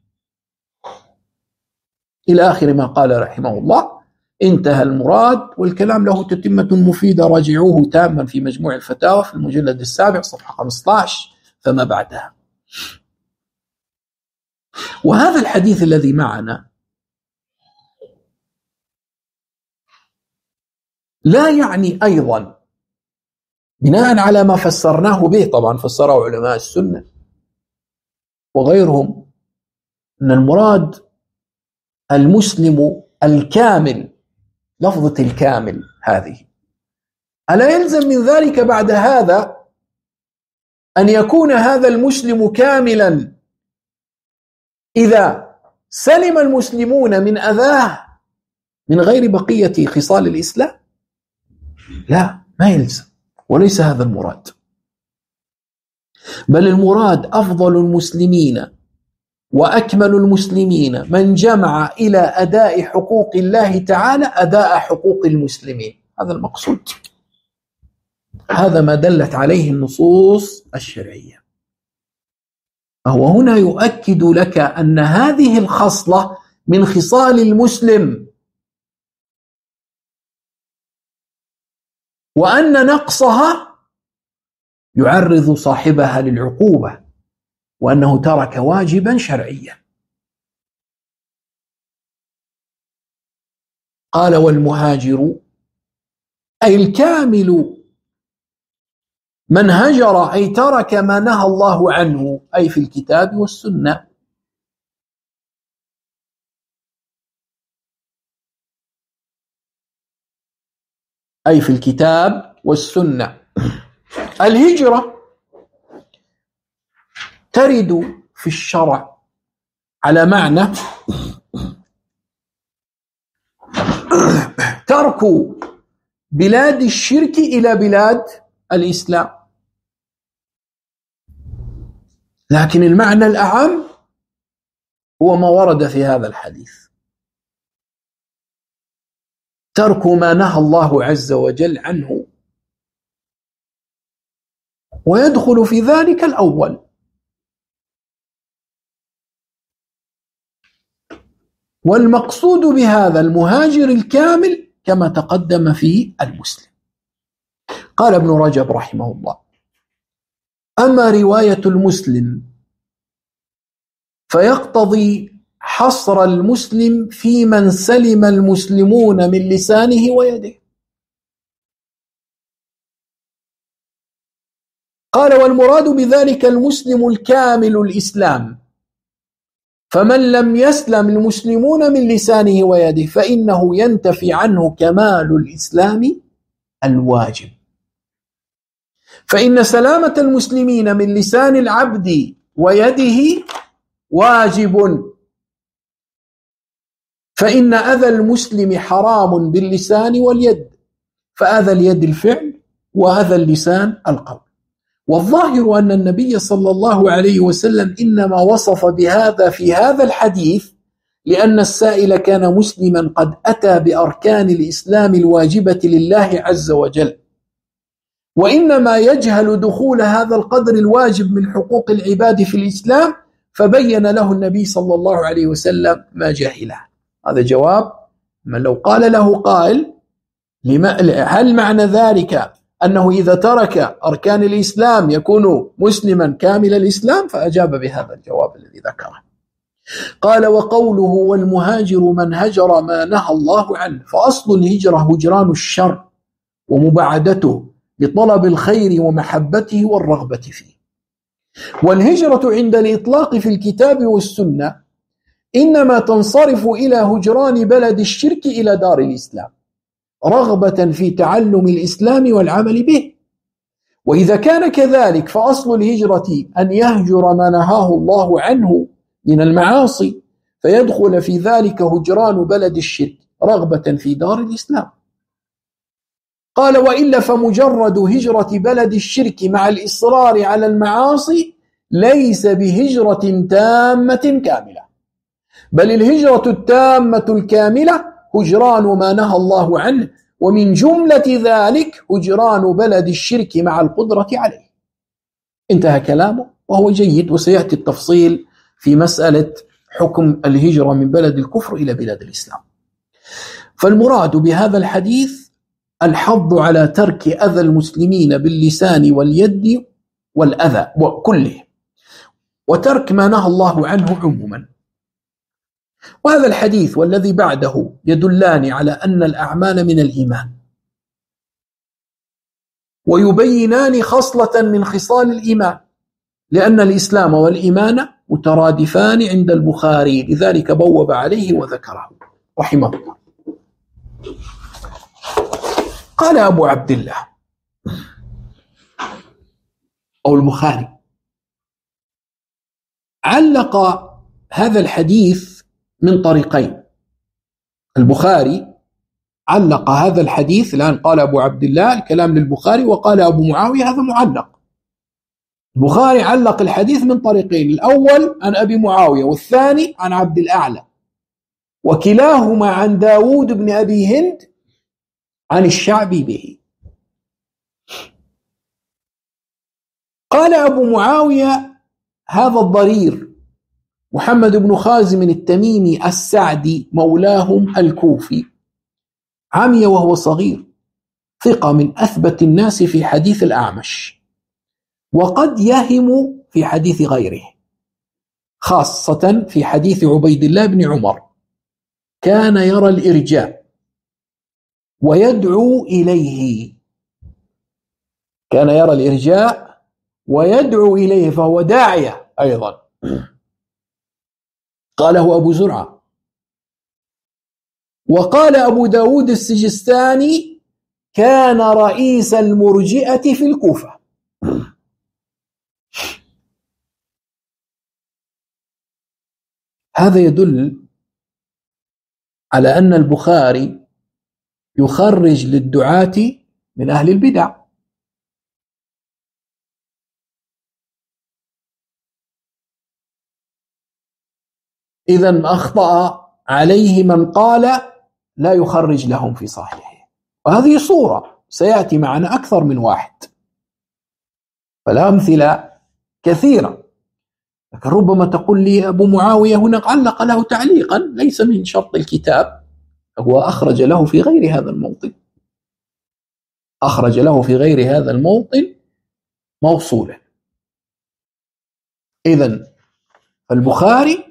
إلى آخر ما قال رحمه الله. انتهى المراد، والكلام له تتمة مفيدة، راجعوه تاما في مجموع الفتاوى في المجلد السابع صفحة 15 فما بعدها. وهذا الحديث الذي معنا لا يعني أيضا بناء على ما فسرناه به، طبعا فسره علماء السنة وغيرهم، أن المراد المسلم الكامل، لفظة الكامل هذه، ألا يلزم من ذلك بعد هذا أن يكون هذا المسلم كاملا إذا سلم المسلمون من أذاه من غير بقية خصال الإسلام؟ لا، ما يلزم، وليس هذا المراد، بل المراد أفضل المسلمين وأكمل المسلمين من جمع إلى أداء حقوق الله تعالى أداء حقوق المسلمين. هذا المقصود، هذا ما دلت عليه النصوص الشرعية. فهو هنا يؤكد لك أن هذه الخصلة من خصال المسلم، وأن نقصها يعرض صاحبها للعقوبة، وأنه ترك واجبا شرعيا. قال: والمهاجر أي الكامل من هجر، أي ترك ما نهى الله عنه، أي في الكتاب والسنة. أي في الكتاب والسنة. الهجرة ترد في الشرع على معنى ترك بلاد الشرك إلى بلاد الإسلام، لكن المعنى الأعم هو ما ورد في هذا الحديث: ترك ما نهى الله عز وجل عنه، ويدخل في ذلك الأول. والمقصود بهذا المهاجر الكامل كما تقدم في المسلم. قال ابن رجب رحمه الله: أما رواية المسلم فيقتضي حصر المسلم في من سلم المسلمون من لسانه ويده. قال: والمراد بذلك المسلم الكامل الإسلام، فمن لم يسلم المسلمون من لسانه ويده فإنه ينتفي عنه كمال الإسلام الواجب، فإن سلامة المسلمين من لسان العبد ويده واجب، فإن أذى المسلم حرام باللسان واليد، فأذى اليد الفعل وأذى اللسان القول. والظاهر أن النبي صلى الله عليه وسلم إنما وصف بهذا في هذا الحديث لأن السائل كان مسلما قد أتى بأركان الإسلام الواجبة لله عز وجل، وإنما يجهل دخول هذا القدر الواجب من حقوق العباد في الإسلام، فبين له النبي صلى الله عليه وسلم ما جهله. هذا جواب من لو قال له قائل: هل معنى ذلك أنه إذا ترك أركان الإسلام يكون مسلما كامل الإسلام؟ فأجاب بهذا الجواب الذي ذكره. قال: وقوله: والمهاجر من هجر ما نهى الله عنه، فأصل الهجرة هجران الشر ومباعدته بطلب الخير ومحبته والرغبة فيه. والهجرة عند الإطلاق في الكتاب والسنة إنما تنصرف إلى هجران بلد الشرك إلى دار الإسلام، رغبة في تعلم الإسلام والعمل به. وإذا كان كذلك فأصل الهجرة أن يهجر ما نهاه الله عنه من المعاصي، فيدخل في ذلك هجران بلد الشرك رغبة في دار الإسلام. قال: وإلا فمجرد هجرة بلد الشرك مع الإصرار على المعاصي ليس بهجرة تامة كاملة، بل الهجرة التامة الكاملة هجران ما نهى الله عنه، ومن جملة ذلك هجران بلد الشرك مع القدرة عليه. انتهى كلامه، وهو جيد، وسيأتي التفصيل في مسألة حكم الهجرة من بلد الكفر إلى بلاد الإسلام. فالمراد بهذا الحديث الحض على ترك أذى المسلمين باللسان واليد والأذى وكله، وترك ما نهى الله عنه عموما. وهذا الحديث والذي بعده يدلان على أن الأعمال من الإيمان، ويبينان خصلة من خصال الإيمان، لأن الإسلام والإيمان مترادفان عند البخاري، لذلك بوب عليه وذكره رحمه الله. قال أبو عبد الله أو البخاري: علق هذا الحديث من طريقين. البخاري علق هذا الحديث، الآن قال أبو عبد الله الكلام للبخاري وقال أبو معاوية هذا معلق. البخاري علق الحديث من طريقين، الأول عن أبي معاوية والثاني عن عبد الأعلى، وكلاهما عن داود بن أبي هند عن الشعبي به. قال أبو معاوية هذا الضرير محمد بن خازم التميمي السعدي مولاهم الكوفي، عمي وهو صغير، ثقة من أثبت الناس في حديث الأعمش، وقد يهم في حديث غيره، خاصة في حديث عبيد الله بن عمر، كان يرى الإرجاء ويدعو إليه، كان يرى الإرجاء ويدعو إليه، فهو داعية أيضا. قاله أبو زرعة. وقال أبو داود السجستاني كان رئيس المرجئة في الكوفة. هذا يدل على أن البخاري يخرج للدعاة من أهل البدع. إذن أخطأ عليه من قال لا يخرج لهم في صحيحه، وهذه صورة سيأتي معنا أكثر من واحد، فالأمثلة كثيرة. لكن ربما تقول لي أبو معاوية هنا علق له تعليقا ليس من شرط الكتاب، هو أخرج له في غير هذا الموطن، أخرج له في غير هذا الموطن موصولا. إذن البخاري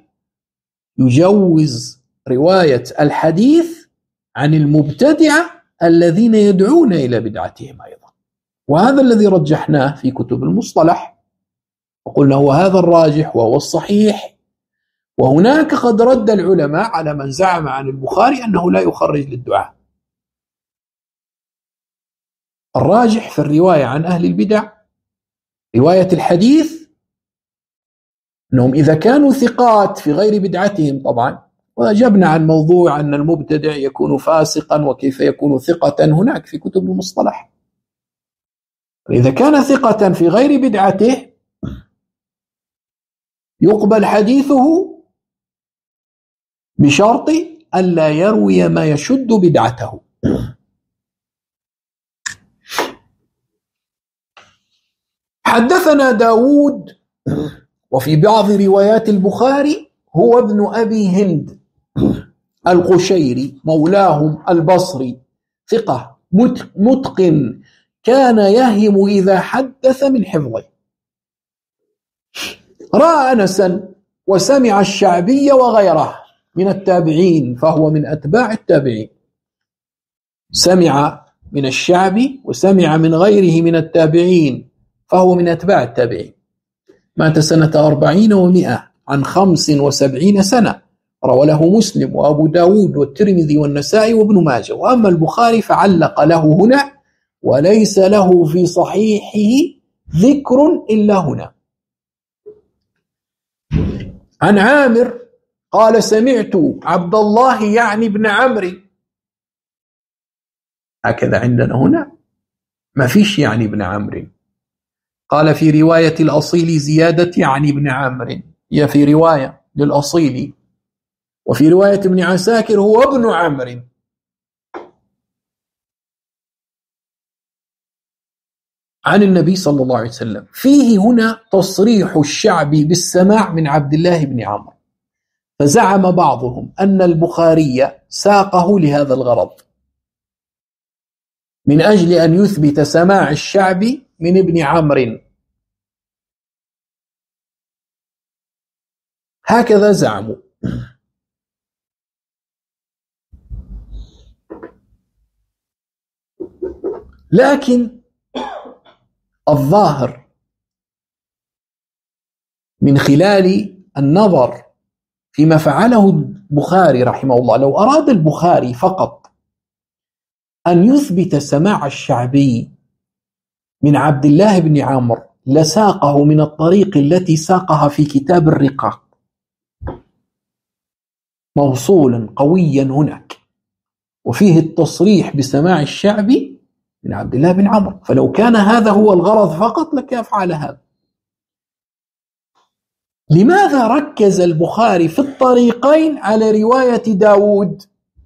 يجوز رواية الحديث عن المبتدعة الذين يدعون إلى بدعتهم أيضا، وهذا الذي رجحناه في كتب المصطلح وقلنا هو هذا الراجح وهو الصحيح. وهناك قد رد العلماء على من زعم عن البخاري أنه لا يخرج للدعاء. الراجح في الرواية عن أهل البدع رواية الحديث أنهم إذا كانوا ثقات في غير بدعتهم، طبعا وأجبنا عن موضوع أن المبتدع يكون فاسقا وكيف يكون ثقة هناك في كتب المصطلح. إذا كان ثقة في غير بدعته يقبل حديثه بشرط ألا يروي ما يشد بدعته. حدثنا داود وفي بعض روايات البخاري هو ابن أبي هند القشيري مولاهم البصري، ثقة متقن، كان يهم إذا حدث من حفظه. رأى أنسا وسمع الشعبي وغيره من التابعين، فهو من أتباع التابعين. سمع من الشعبي وسمع من غيره من التابعين، فهو من أتباع التابعين. مات سنة 40 و100 عن 75 سنة، روى له مسلم وأبو داود والترمذي والنسائي وابن ماجه. وأما البخاري فعلق له هنا وليس له في صحيحه ذكر إلا هنا. عن عامر قال سمعت عبد الله يعني ابن عمرو، هكذا عندنا هنا ما فيش يعني ابن عمرو. قال في رواية الأصيل زيادة يعني ابن عمرو، هي في رواية للأصيل، وفي رواية ابن عساكر هو ابن عمرو. عن النبي صلى الله عليه وسلم. فيه هنا تصريح الشعبي بالسماع من عبد الله بن عمرو، فزعم بعضهم أن البخاري ساقه لهذا الغرض من أجل أن يثبت سماع الشعبي من ابن عمرو، هكذا زعموا. لكن الظاهر من خلال النظر فيما فعله البخاري رحمه الله، لو أراد البخاري فقط أن يثبت سماع الشعبي من عبد الله بن عمرو لساقه من الطريق التي ساقها في كتاب الرقاق، موصولا قويا هناك، وفيه التصريح بسماع الشعبي من عبد الله بن عمرو، فلو كان هذا هو الغرض فقط لكان فعل هذا. لماذا ركز البخاري في الطريقين على رواية داود؟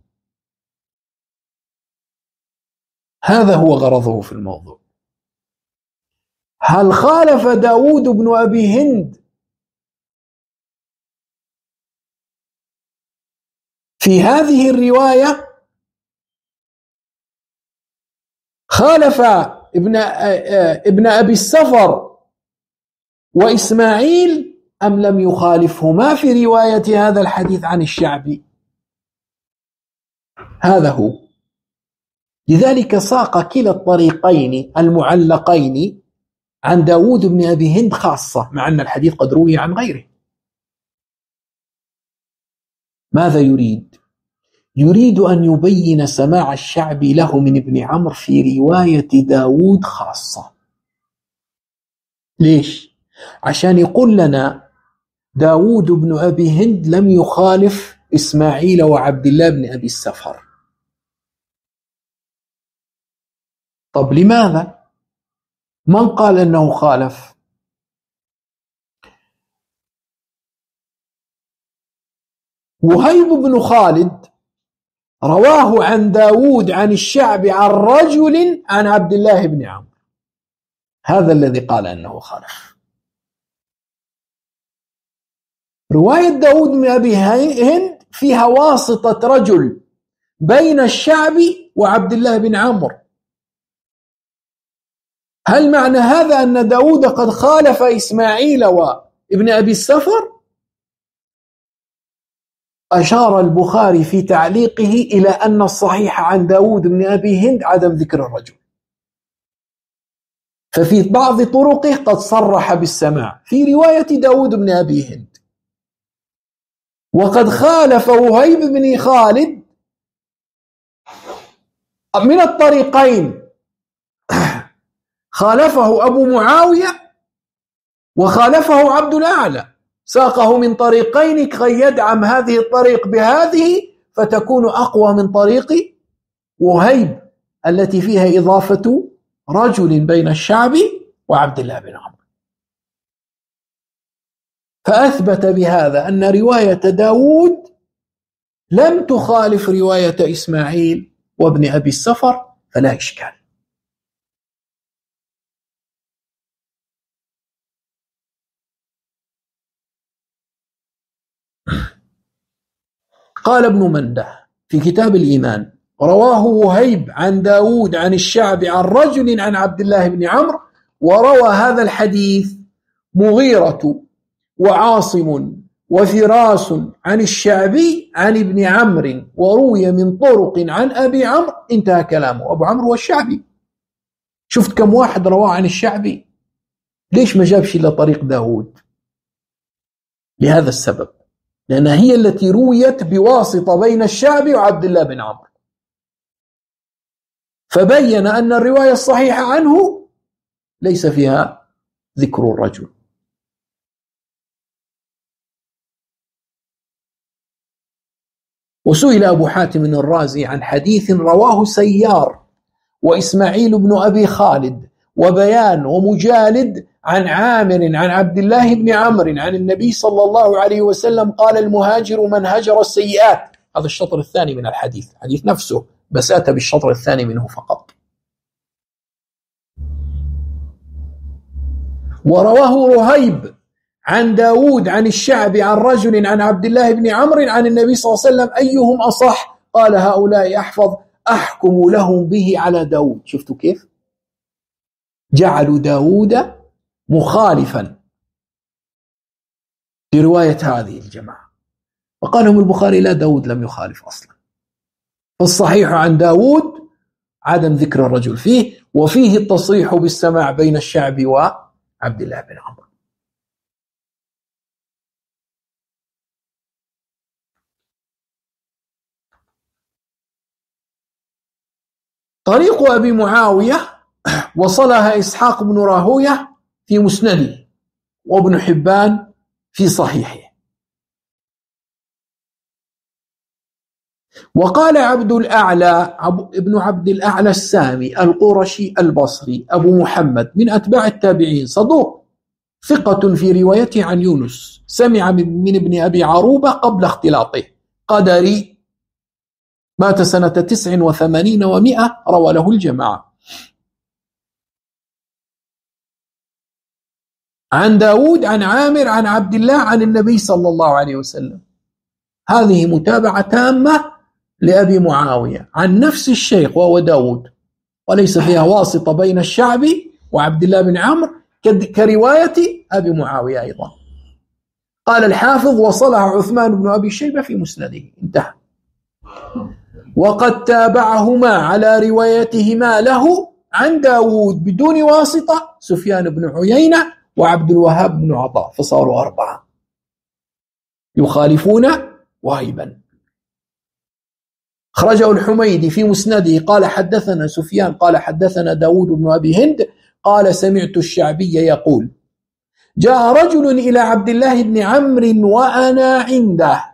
هذا هو غرضه في الموضوع. هل خالف داود بن أبي هند في هذه الرواية؟ خالف ابن أبي السفر وإسماعيل أم لم يخالفهما في رواية هذا الحديث عن الشعبي؟ هذا هو. لذلك ساق كلا الطريقين المعلقين عن داود بن أبي هند خاصة، مع أن الحديث قد روي عن غيره. ماذا يريد؟ يريد أن يبين سماع الشعبي له من ابن عمرو في رواية داود خاصة. ليش؟ عشان يقول لنا داود بن أبي هند لم يخالف إسماعيل وعبد الله بن أبي السفر. طب لماذا؟ من قال أنه خالف؟ وهيب بن خالد رواه عن داود عن الشعبي عن رجل عن عبد الله بن عمرو، هذا الذي قال أنه خالف. رواية داود بن أبي هند فيها واسطة رجل بين الشعبي وعبد الله بن عمرو. هل معنى هذا أن داود قد خالف إسماعيل وابن أبي السفر؟ أشار البخاري في تعليقه إلى أن الصحيح عن داود بن أبي هند عدم ذكر الرجل، ففي بعض طرقه قد صرح بالسماع في رواية داود بن أبي هند، وقد خالف وهيب بن خالد من الطريقين، خالفه أبو معاوية وخالفه عبد الأعلى، ساقه من طريقين كي يدعم هذه الطريق بهذه فتكون أقوى من طريق وهيب التي فيها إضافة رجل بين الشعبي وعبد الله بن عمرو. فأثبت بهذا أن رواية داود لم تخالف رواية إسماعيل وابن أبي السفر، فلا إشكال. قال ابن منده في كتاب الإيمان: رواه وهيب عن داود عن الشعبي عن رجل عن عبد الله بن عمرو، وروى هذا الحديث مغيرة وعاصم وفراس عن الشعبي عن ابن عمرو، وروي من طرق عن أبي عمرو. انتهى كلامه. أبو عمرو هو الشعبي. شفت كم واحد رواه عن الشعبي؟ ليش ما جابش إلا طريق داود؟ لهذا السبب، لأنها هي التي رويت بواسطة بين الشعبي وعبد الله بن عمرو، فبين أن الرواية الصحيحة عنه ليس فيها ذكر الرجل. وسئل أبو حاتم الرازي عن حديث رواه سيار وإسماعيل بن أبي خالد وبيان ومجالد عن عامر عن عبد الله بن عمرو عن النبي صلى الله عليه وسلم قال: المهاجر من هجر السيئات. هذا الشطر الثاني من الحديث، الحديث نفسه بس أتى بالشطر الثاني منه فقط. ورواه رهيب عن داود عن الشعبي عن رجل عن عبد الله بن عمرو عن النبي صلى الله عليه وسلم: أيهم أصح؟ قال: هؤلاء أحفظ، أحكم لهم به على داود. شفتوا كيف؟ جعلوا داود مخالفا لرواية هذه الجماعة، وقال لهم البخاري: لا، داود لم يخالف أصلا، فالصحيح عن داود عدم ذكر الرجل فيه، وفيه التصريح بالسماع بين الشعبي وعبد الله بن عمرو. طريق أبي معاوية وصلها إسحاق بن راهوية في مسنده، وابن حبان في صحيحه. وقال عبد الأعلى ابن عبد الأعلى السامي القرشي البصري أبو محمد من أتباع التابعين، صدوق ثقة في روايته عن يونس، سمع من ابن أبي عروبة قبل اختلاطه، قدري، مات سنة 89 و100، روى له الجماعة. عن داود عن عامر عن عبد الله عن النبي صلى الله عليه وسلم. هذه متابعة تامة لأبي معاوية عن نفس الشيخ وهو داود، وليس فيها واسطة بين الشعبي وعبد الله بن عمرو كرواية أبي معاوية أيضا. قال الحافظ: وصلها عثمان بن أبي شيبة في مسنده. انتهى. وقد تابعهما على روايتهما له عن داود بدون واسطة سفيان بن عيينة وعبد الوهاب بن عطاء، فصاروا 4 يخالفون واهبا. خرجه الحميدي في مسنده قال: حدثنا سفيان قال حدثنا داود بن أبي هند قال: سمعت الشعبي يقول: جاء رجل إلى عبد الله بن عمرو وأنا عنده،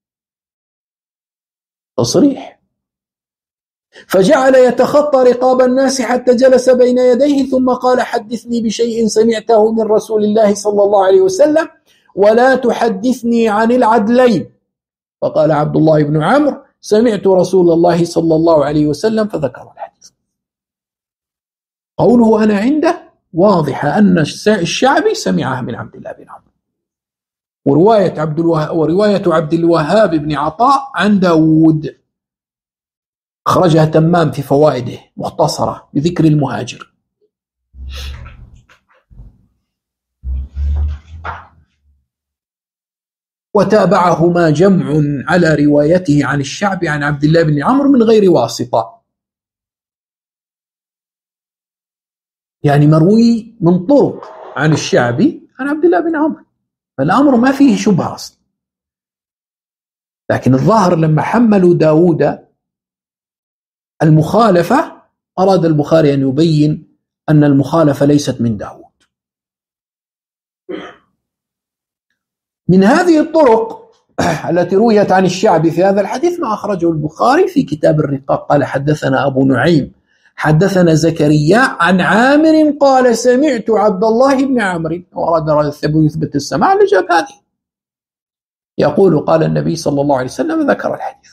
تصريح، فجعل يتخطى رقاب الناس حتى جلس بين يديه، ثم قال: حدثني بشيء سمعته من رسول الله صلى الله عليه وسلم ولا تحدثني عن العدلين. فقال عبد الله بن عمرو: سمعت رسول الله صلى الله عليه وسلم، فذكر الحديث. قوله أنا عنده واضح أن الشعبي سمعها من عبد الله بن عمرو. ورواية عبد الوهاب بن عطاء عن داود أخرجها تمام في فوائده مختصرة بذكر المهاجر. وتابعهما جمع على روايته عن الشعبي عن عبد الله بن عمرو من غير واسطة، يعني مروي من طرق عن الشعبي عن عبد الله بن عمرو، فالأمر ما فيه شبهة أصلا. لكن الظاهر لما حملوا داود المخالفة أراد البخاري أن يبين أن المخالفة ليست من داود. من هذه الطرق التي رويت عن الشعبي في هذا الحديث ما أخرجه البخاري في كتاب الرقاق قال: حدثنا أبو نعيم حدثنا زكريا عن عامر قال: سمعت عبد الله بن عمرو، وأراد يثبت السماع لجاب هذه، يقول: قال النبي صلى الله عليه وسلم، ذكر الحديث.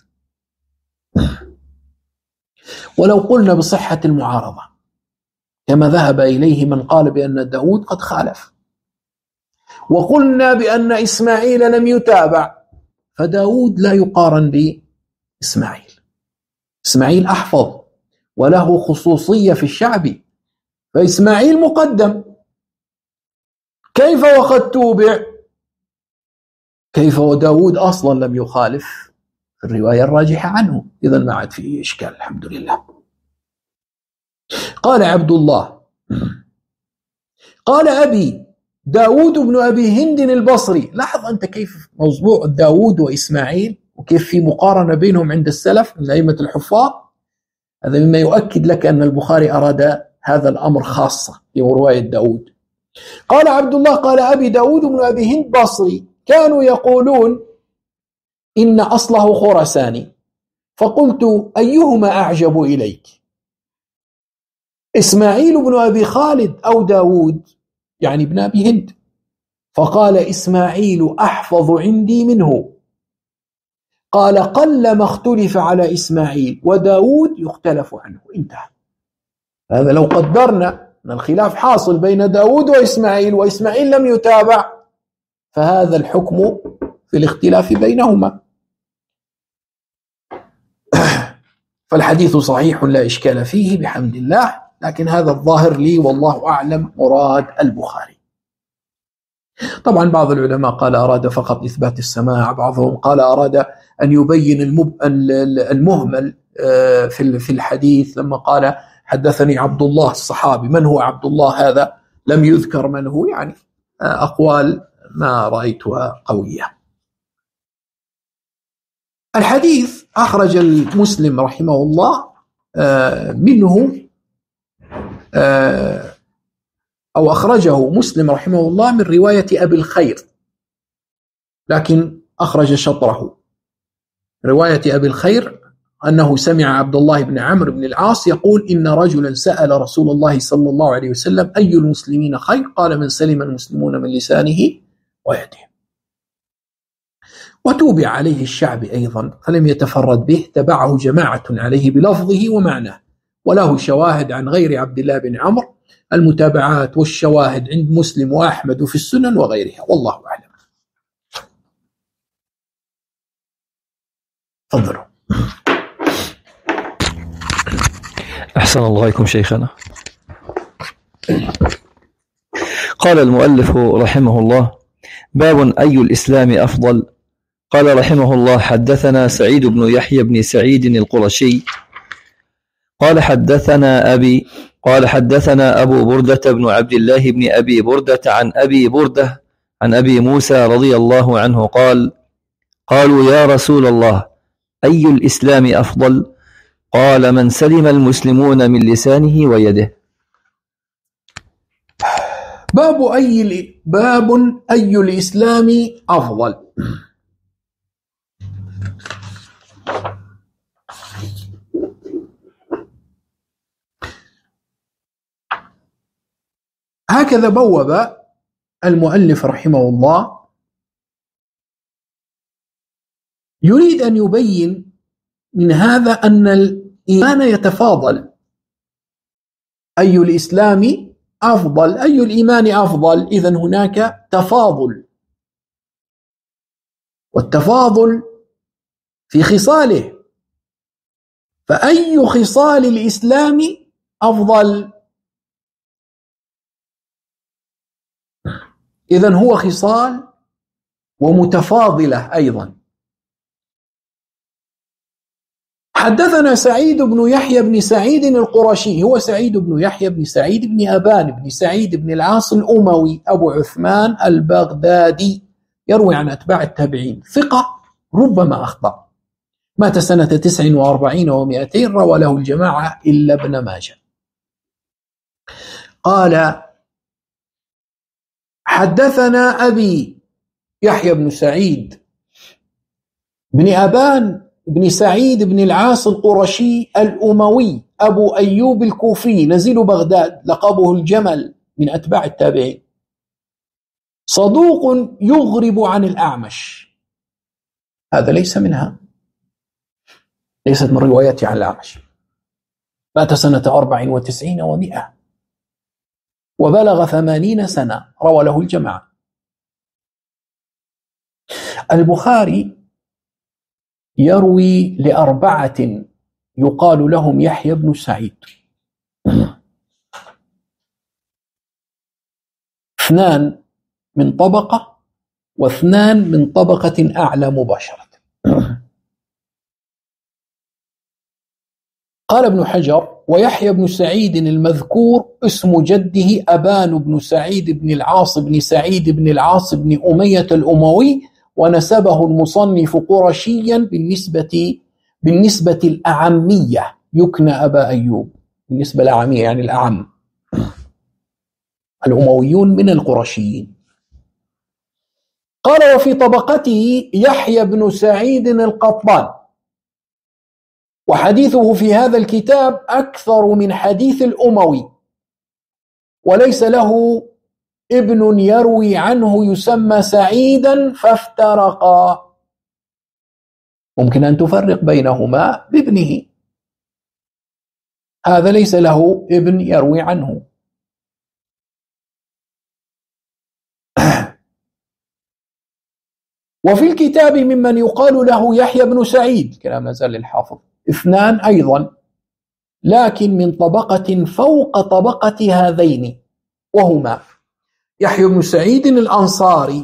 ولو قلنا بصحة المعارضة كما ذهب إليه من قال بأن داود قد خالف، وقلنا بأن إسماعيل لم يتابع، فداود لا يقارن بإسماعيل. إسماعيل أحفظ وله خصوصية في الشعب، فإسماعيل مقدم. كيف وقد توبع؟ كيف وداود أصلا لم يخالف في الرواية الراجحة عنه؟ إذن ما عاد فيه إشكال الحمد لله. قال عبد الله: قال أبي داود بن أبي هند البصري. لاحظ أنت كيف موضوع داود وإسماعيل وكيف في مقارنة بينهم عند السلف من أئمة الحفاظ. هذا مما يؤكد لك أن البخاري أراد هذا الأمر خاصة في رواية داود. قال عبد الله: قال أبي داود بن أبي هند بصري، كانوا يقولون إن أصله خرساني، فقلت: أيهما أعجب إليك، إسماعيل بن أبي خالد أو داود، يعني ابن أبي هند؟ فقال: إسماعيل أحفظ عندي منه. قال: قل ما اختلف على إسماعيل، وداود يختلف عنه. انتهى. هذا لو قدرنا أن الخلاف حاصل بين داود وإسماعيل، وإسماعيل لم يتابع، فهذا الحكم في الاختلاف بينهما. فالحديث صحيح لا إشكال فيه بحمد الله، لكن هذا الظاهر لي والله أعلم مراد البخاري. طبعا بعض العلماء قال أراد فقط إثبات السماع، بعضهم قال أراد أن يبين المهمل في الحديث لما قال: حدثني عبد الله الصحابي. من هو عبد الله هذا؟ لم يذكر من هو، يعني أقوال ما رأيتها قوية. الحديث أخرج المسلم رحمه الله منه، أو أخرجه مسلم رحمه الله من رواية أبي الخير، لكن أخرج شطره رواية أبي الخير أنه سمع عبد الله بن عمرو بن العاص يقول إن رجلا سأل رسول الله صلى الله عليه وسلم أي المسلمين خير؟ قال من سلم المسلمون من لسانه ويده. وتوبع عليه الشعب أيضا فلم يتفرد به، تبعه جماعة عليه بلفظه ومعناه، وله شواهد عن غير عبد الله بن عمرو. المتابعات والشواهد عند مسلم وأحمد في السنن وغيرها، والله أعلم. تفضلوا. أحسن الله إليكم شيخنا. قال المؤلف رحمه الله: باب أي الإسلام أفضل. قال رحمه الله: حدثنا سعيد بن يحيى بن سعيد القرشي قال حدثنا أبي قال حدثنا أبو بردة بن عبد الله بن أبي بردة عن أبي بردة عن أبي موسى رضي الله عنه قال: قالوا يا رسول الله أي الإسلام أفضل؟ قال: من سلم المسلمون من لسانه ويده. باب أي الإسلام أفضل. هكذا بوب المؤلف رحمه الله، يريد أن يبين من هذا أن الإيمان يتفاضل. أي الإسلام أفضل، أي الإيمان أفضل، إذن هناك تفاضل، والتفاضل في خصاله، فأي خصال الإسلام أفضل؟ إذن هو خصال ومتفاضلة أيضا. حدثنا سعيد بن يحيى بن سعيد القرشي، هو سعيد بن يحيى بن سعيد بن أبان بن سعيد بن العاص الأموي أبو عثمان البغدادي، يروي عن أتباع التابعين، ثقة ربما أخطأ، مات سنة 49 و200، روى له الجماعة إلا ابن ماجه. قال: حدثنا أبي يحيى بن سعيد بن أبان بن سعيد بن العاص القرشي الأموي أبو أيوب الكوفي نزيل بغداد، لقبه الجمل، من أتباع التابعين، صدوق يغرب عن الأعمش. هذا ليس منها، ليست من روايته عن الأعمش. مات سنة 94 و100 وبلغ 80 سنة، روى له الجماعة. البخاري يروي لأربعة يقال لهم يحيى بن سعيد، 2 من طبقة و2 من طبقة أعلى مباشرة. قال ابن حجر: ويحيى بن سعيد المذكور اسم جده أبان بن سعيد بن العاص بن سعيد بن العاص بن أمية الأموي، ونسبه المصنف قرشيا بالنسبة الأعمية، يكنى أبا أيوب، بالنسبة الأعمية يعني الأعم، الأمويون من القرشيين. قال: وفي طبقته يحيى بن سعيد القطان، وحديثه في هذا الكتاب أكثر من حديث الأموي، وليس له ابن يروي عنه يسمى سعيدا فافترقا. ممكن أن تفرق بينهما بابنه، هذا ليس له ابن يروي عنه. وفي الكتاب ممن يقال له يحيى بن سعيد، كلام نزل الحافظ، 2 أيضا، لكن من طبقة فوق طبقة هذين، وهما يحيى بن سعيد الأنصاري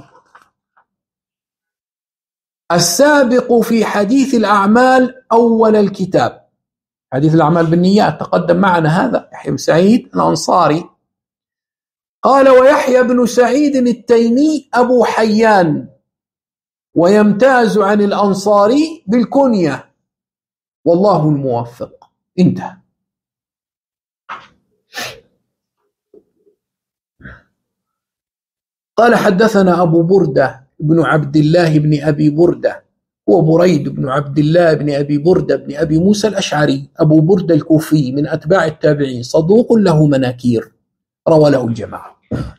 السابق في حديث الأعمال أول الكتاب، حديث الأعمال بالنيات تقدم معنا، هذا يحيى بن سعيد الأنصاري. قال: ويحيى بن سعيد التيمي أبو حيان، ويمتاز عن الأنصاري بالكنية، والله الموفق. انتهى. قال: حدثنا أبو بردة بن عبد الله بن أبي بردة هو بريد بن عبد الله بن أبي بردة بن أبي موسى الأشعري أبو بردة الكوفي من أتباع التابعين، صدوق له مناكير، روى له الجماعة.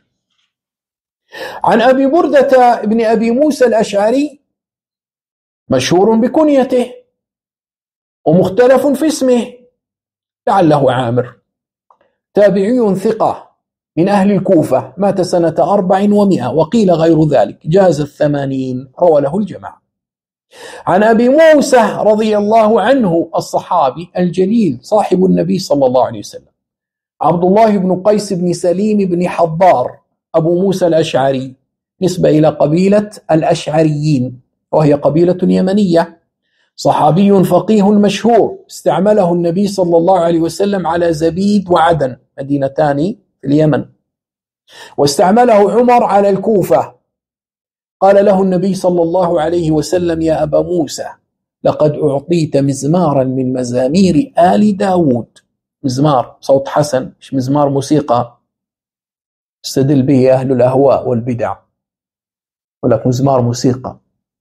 عن أبي بردة بن أبي موسى الأشعري مشهور بكنيته ومختلف في اسمه، لعله عامر، تابعي ثقة من أهل الكوفة، مات سنة 400 وقيل غير ذلك، جاز 80، روى له الجماعة. عن أبي موسى رضي الله عنه الصحابي الجليل صاحب النبي صلى الله عليه وسلم، عبد الله بن قيس بن سليم بن حضار أبو موسى الأشعري، نسبة إلى قبيلة الأشعريين وهي قبيلة يمنية، صحابي فقيه مشهور، استعمله النبي صلى الله عليه وسلم على زبيد وعدن، مدينتان في اليمن، واستعمله عمر على الكوفة. قال له النبي صلى الله عليه وسلم: يا أبا موسى، لقد أعطيت مزمارا من مزامير آل داود. مزمار صوت حسن، مش مزمار موسيقى استدل به أهل الأهواء والبدع، ولكن مزمار موسيقى.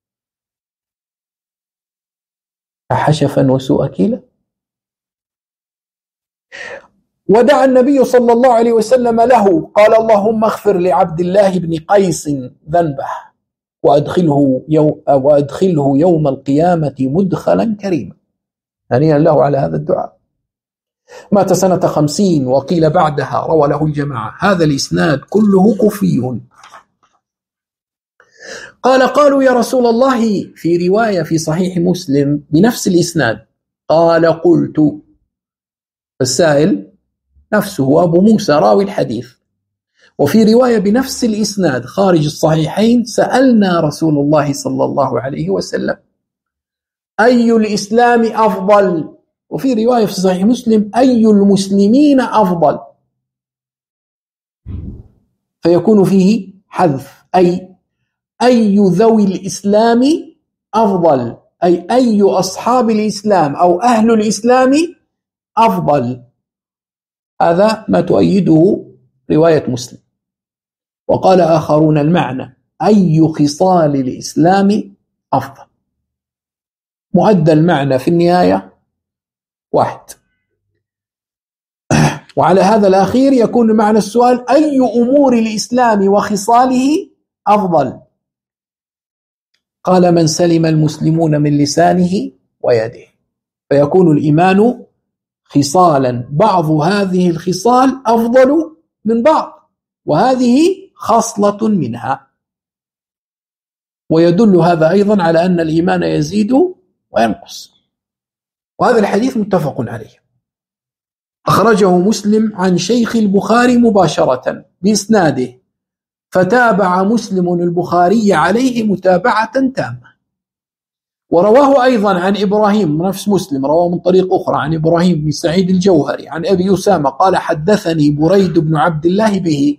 أحشفا وسوء كيلا. ودعا النبي صلى الله عليه وسلم له، قال: اللهم اغفر لعبد الله بن قيس ذنبه وأدخله يوم القيامة مدخلا كريما. هنيئا له على هذا الدعاء. مات سنة 50 وقيل بعدها، روى له الجماعة. هذا الإسناد كله كوفي. قالوا يا رسول الله، في رواية في صحيح مسلم بنفس الإسناد، قال: قلت. السائل نفسه أبو موسى راوي الحديث. وفي رواية بنفس الإسناد خارج الصحيحين: سألنا رسول الله صلى الله عليه وسلم أي الإسلام أفضل؟ وفي رواية في صحيح مسلم: أي المسلمين أفضل؟ فيكون فيه حذف، أي ذوي الإسلام أفضل، أي أصحاب الإسلام أو أهل الإسلام أفضل. هذا ما تؤيده رواية مسلم. وقال آخرون المعنى: أي خصال الإسلام أفضل. مؤدى المعنى في النهاية واحد. وعلى هذا الأخير يكون معنى السؤال: أي أمور الإسلام وخصاله أفضل؟ قال: من سلم المسلمون من لسانه ويده. فيكون الإيمان خصالا، بعض هذه الخصال أفضل من بعض، وهذه خصلة منها. ويدل هذا أيضا على أن الإيمان يزيد وينقص. وهذا الحديث متفق عليه، أخرجه مسلم عن شيخ البخاري مباشرة بإسناده، فتابع مسلم البخاري عليه متابعة تامة. ورواه أيضا عن إبراهيم، نفس مسلم رواه من طريق أخرى عن إبراهيم بن سعيد الجوهري عن أبي أسامة قال: حدثني بريد بن عبد الله به.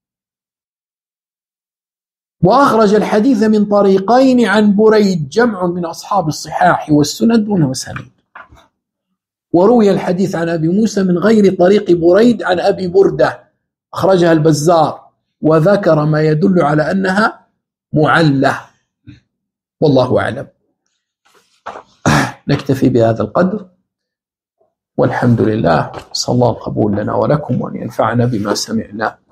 وأخرج الحديث من طريقين عن بريد جمع من أصحاب الصحاح والسند دون مسانيد. وروي الحديث عن أبي موسى من غير طريق بريد عن أبي بردة، أخرجها البزار، وذكر ما يدل على أنها معلة، والله أعلم. نكتفي بهذا القدر، والحمد لله. صلى الله القبول لنا ولكم، وأن ينفعنا بما سمعنا.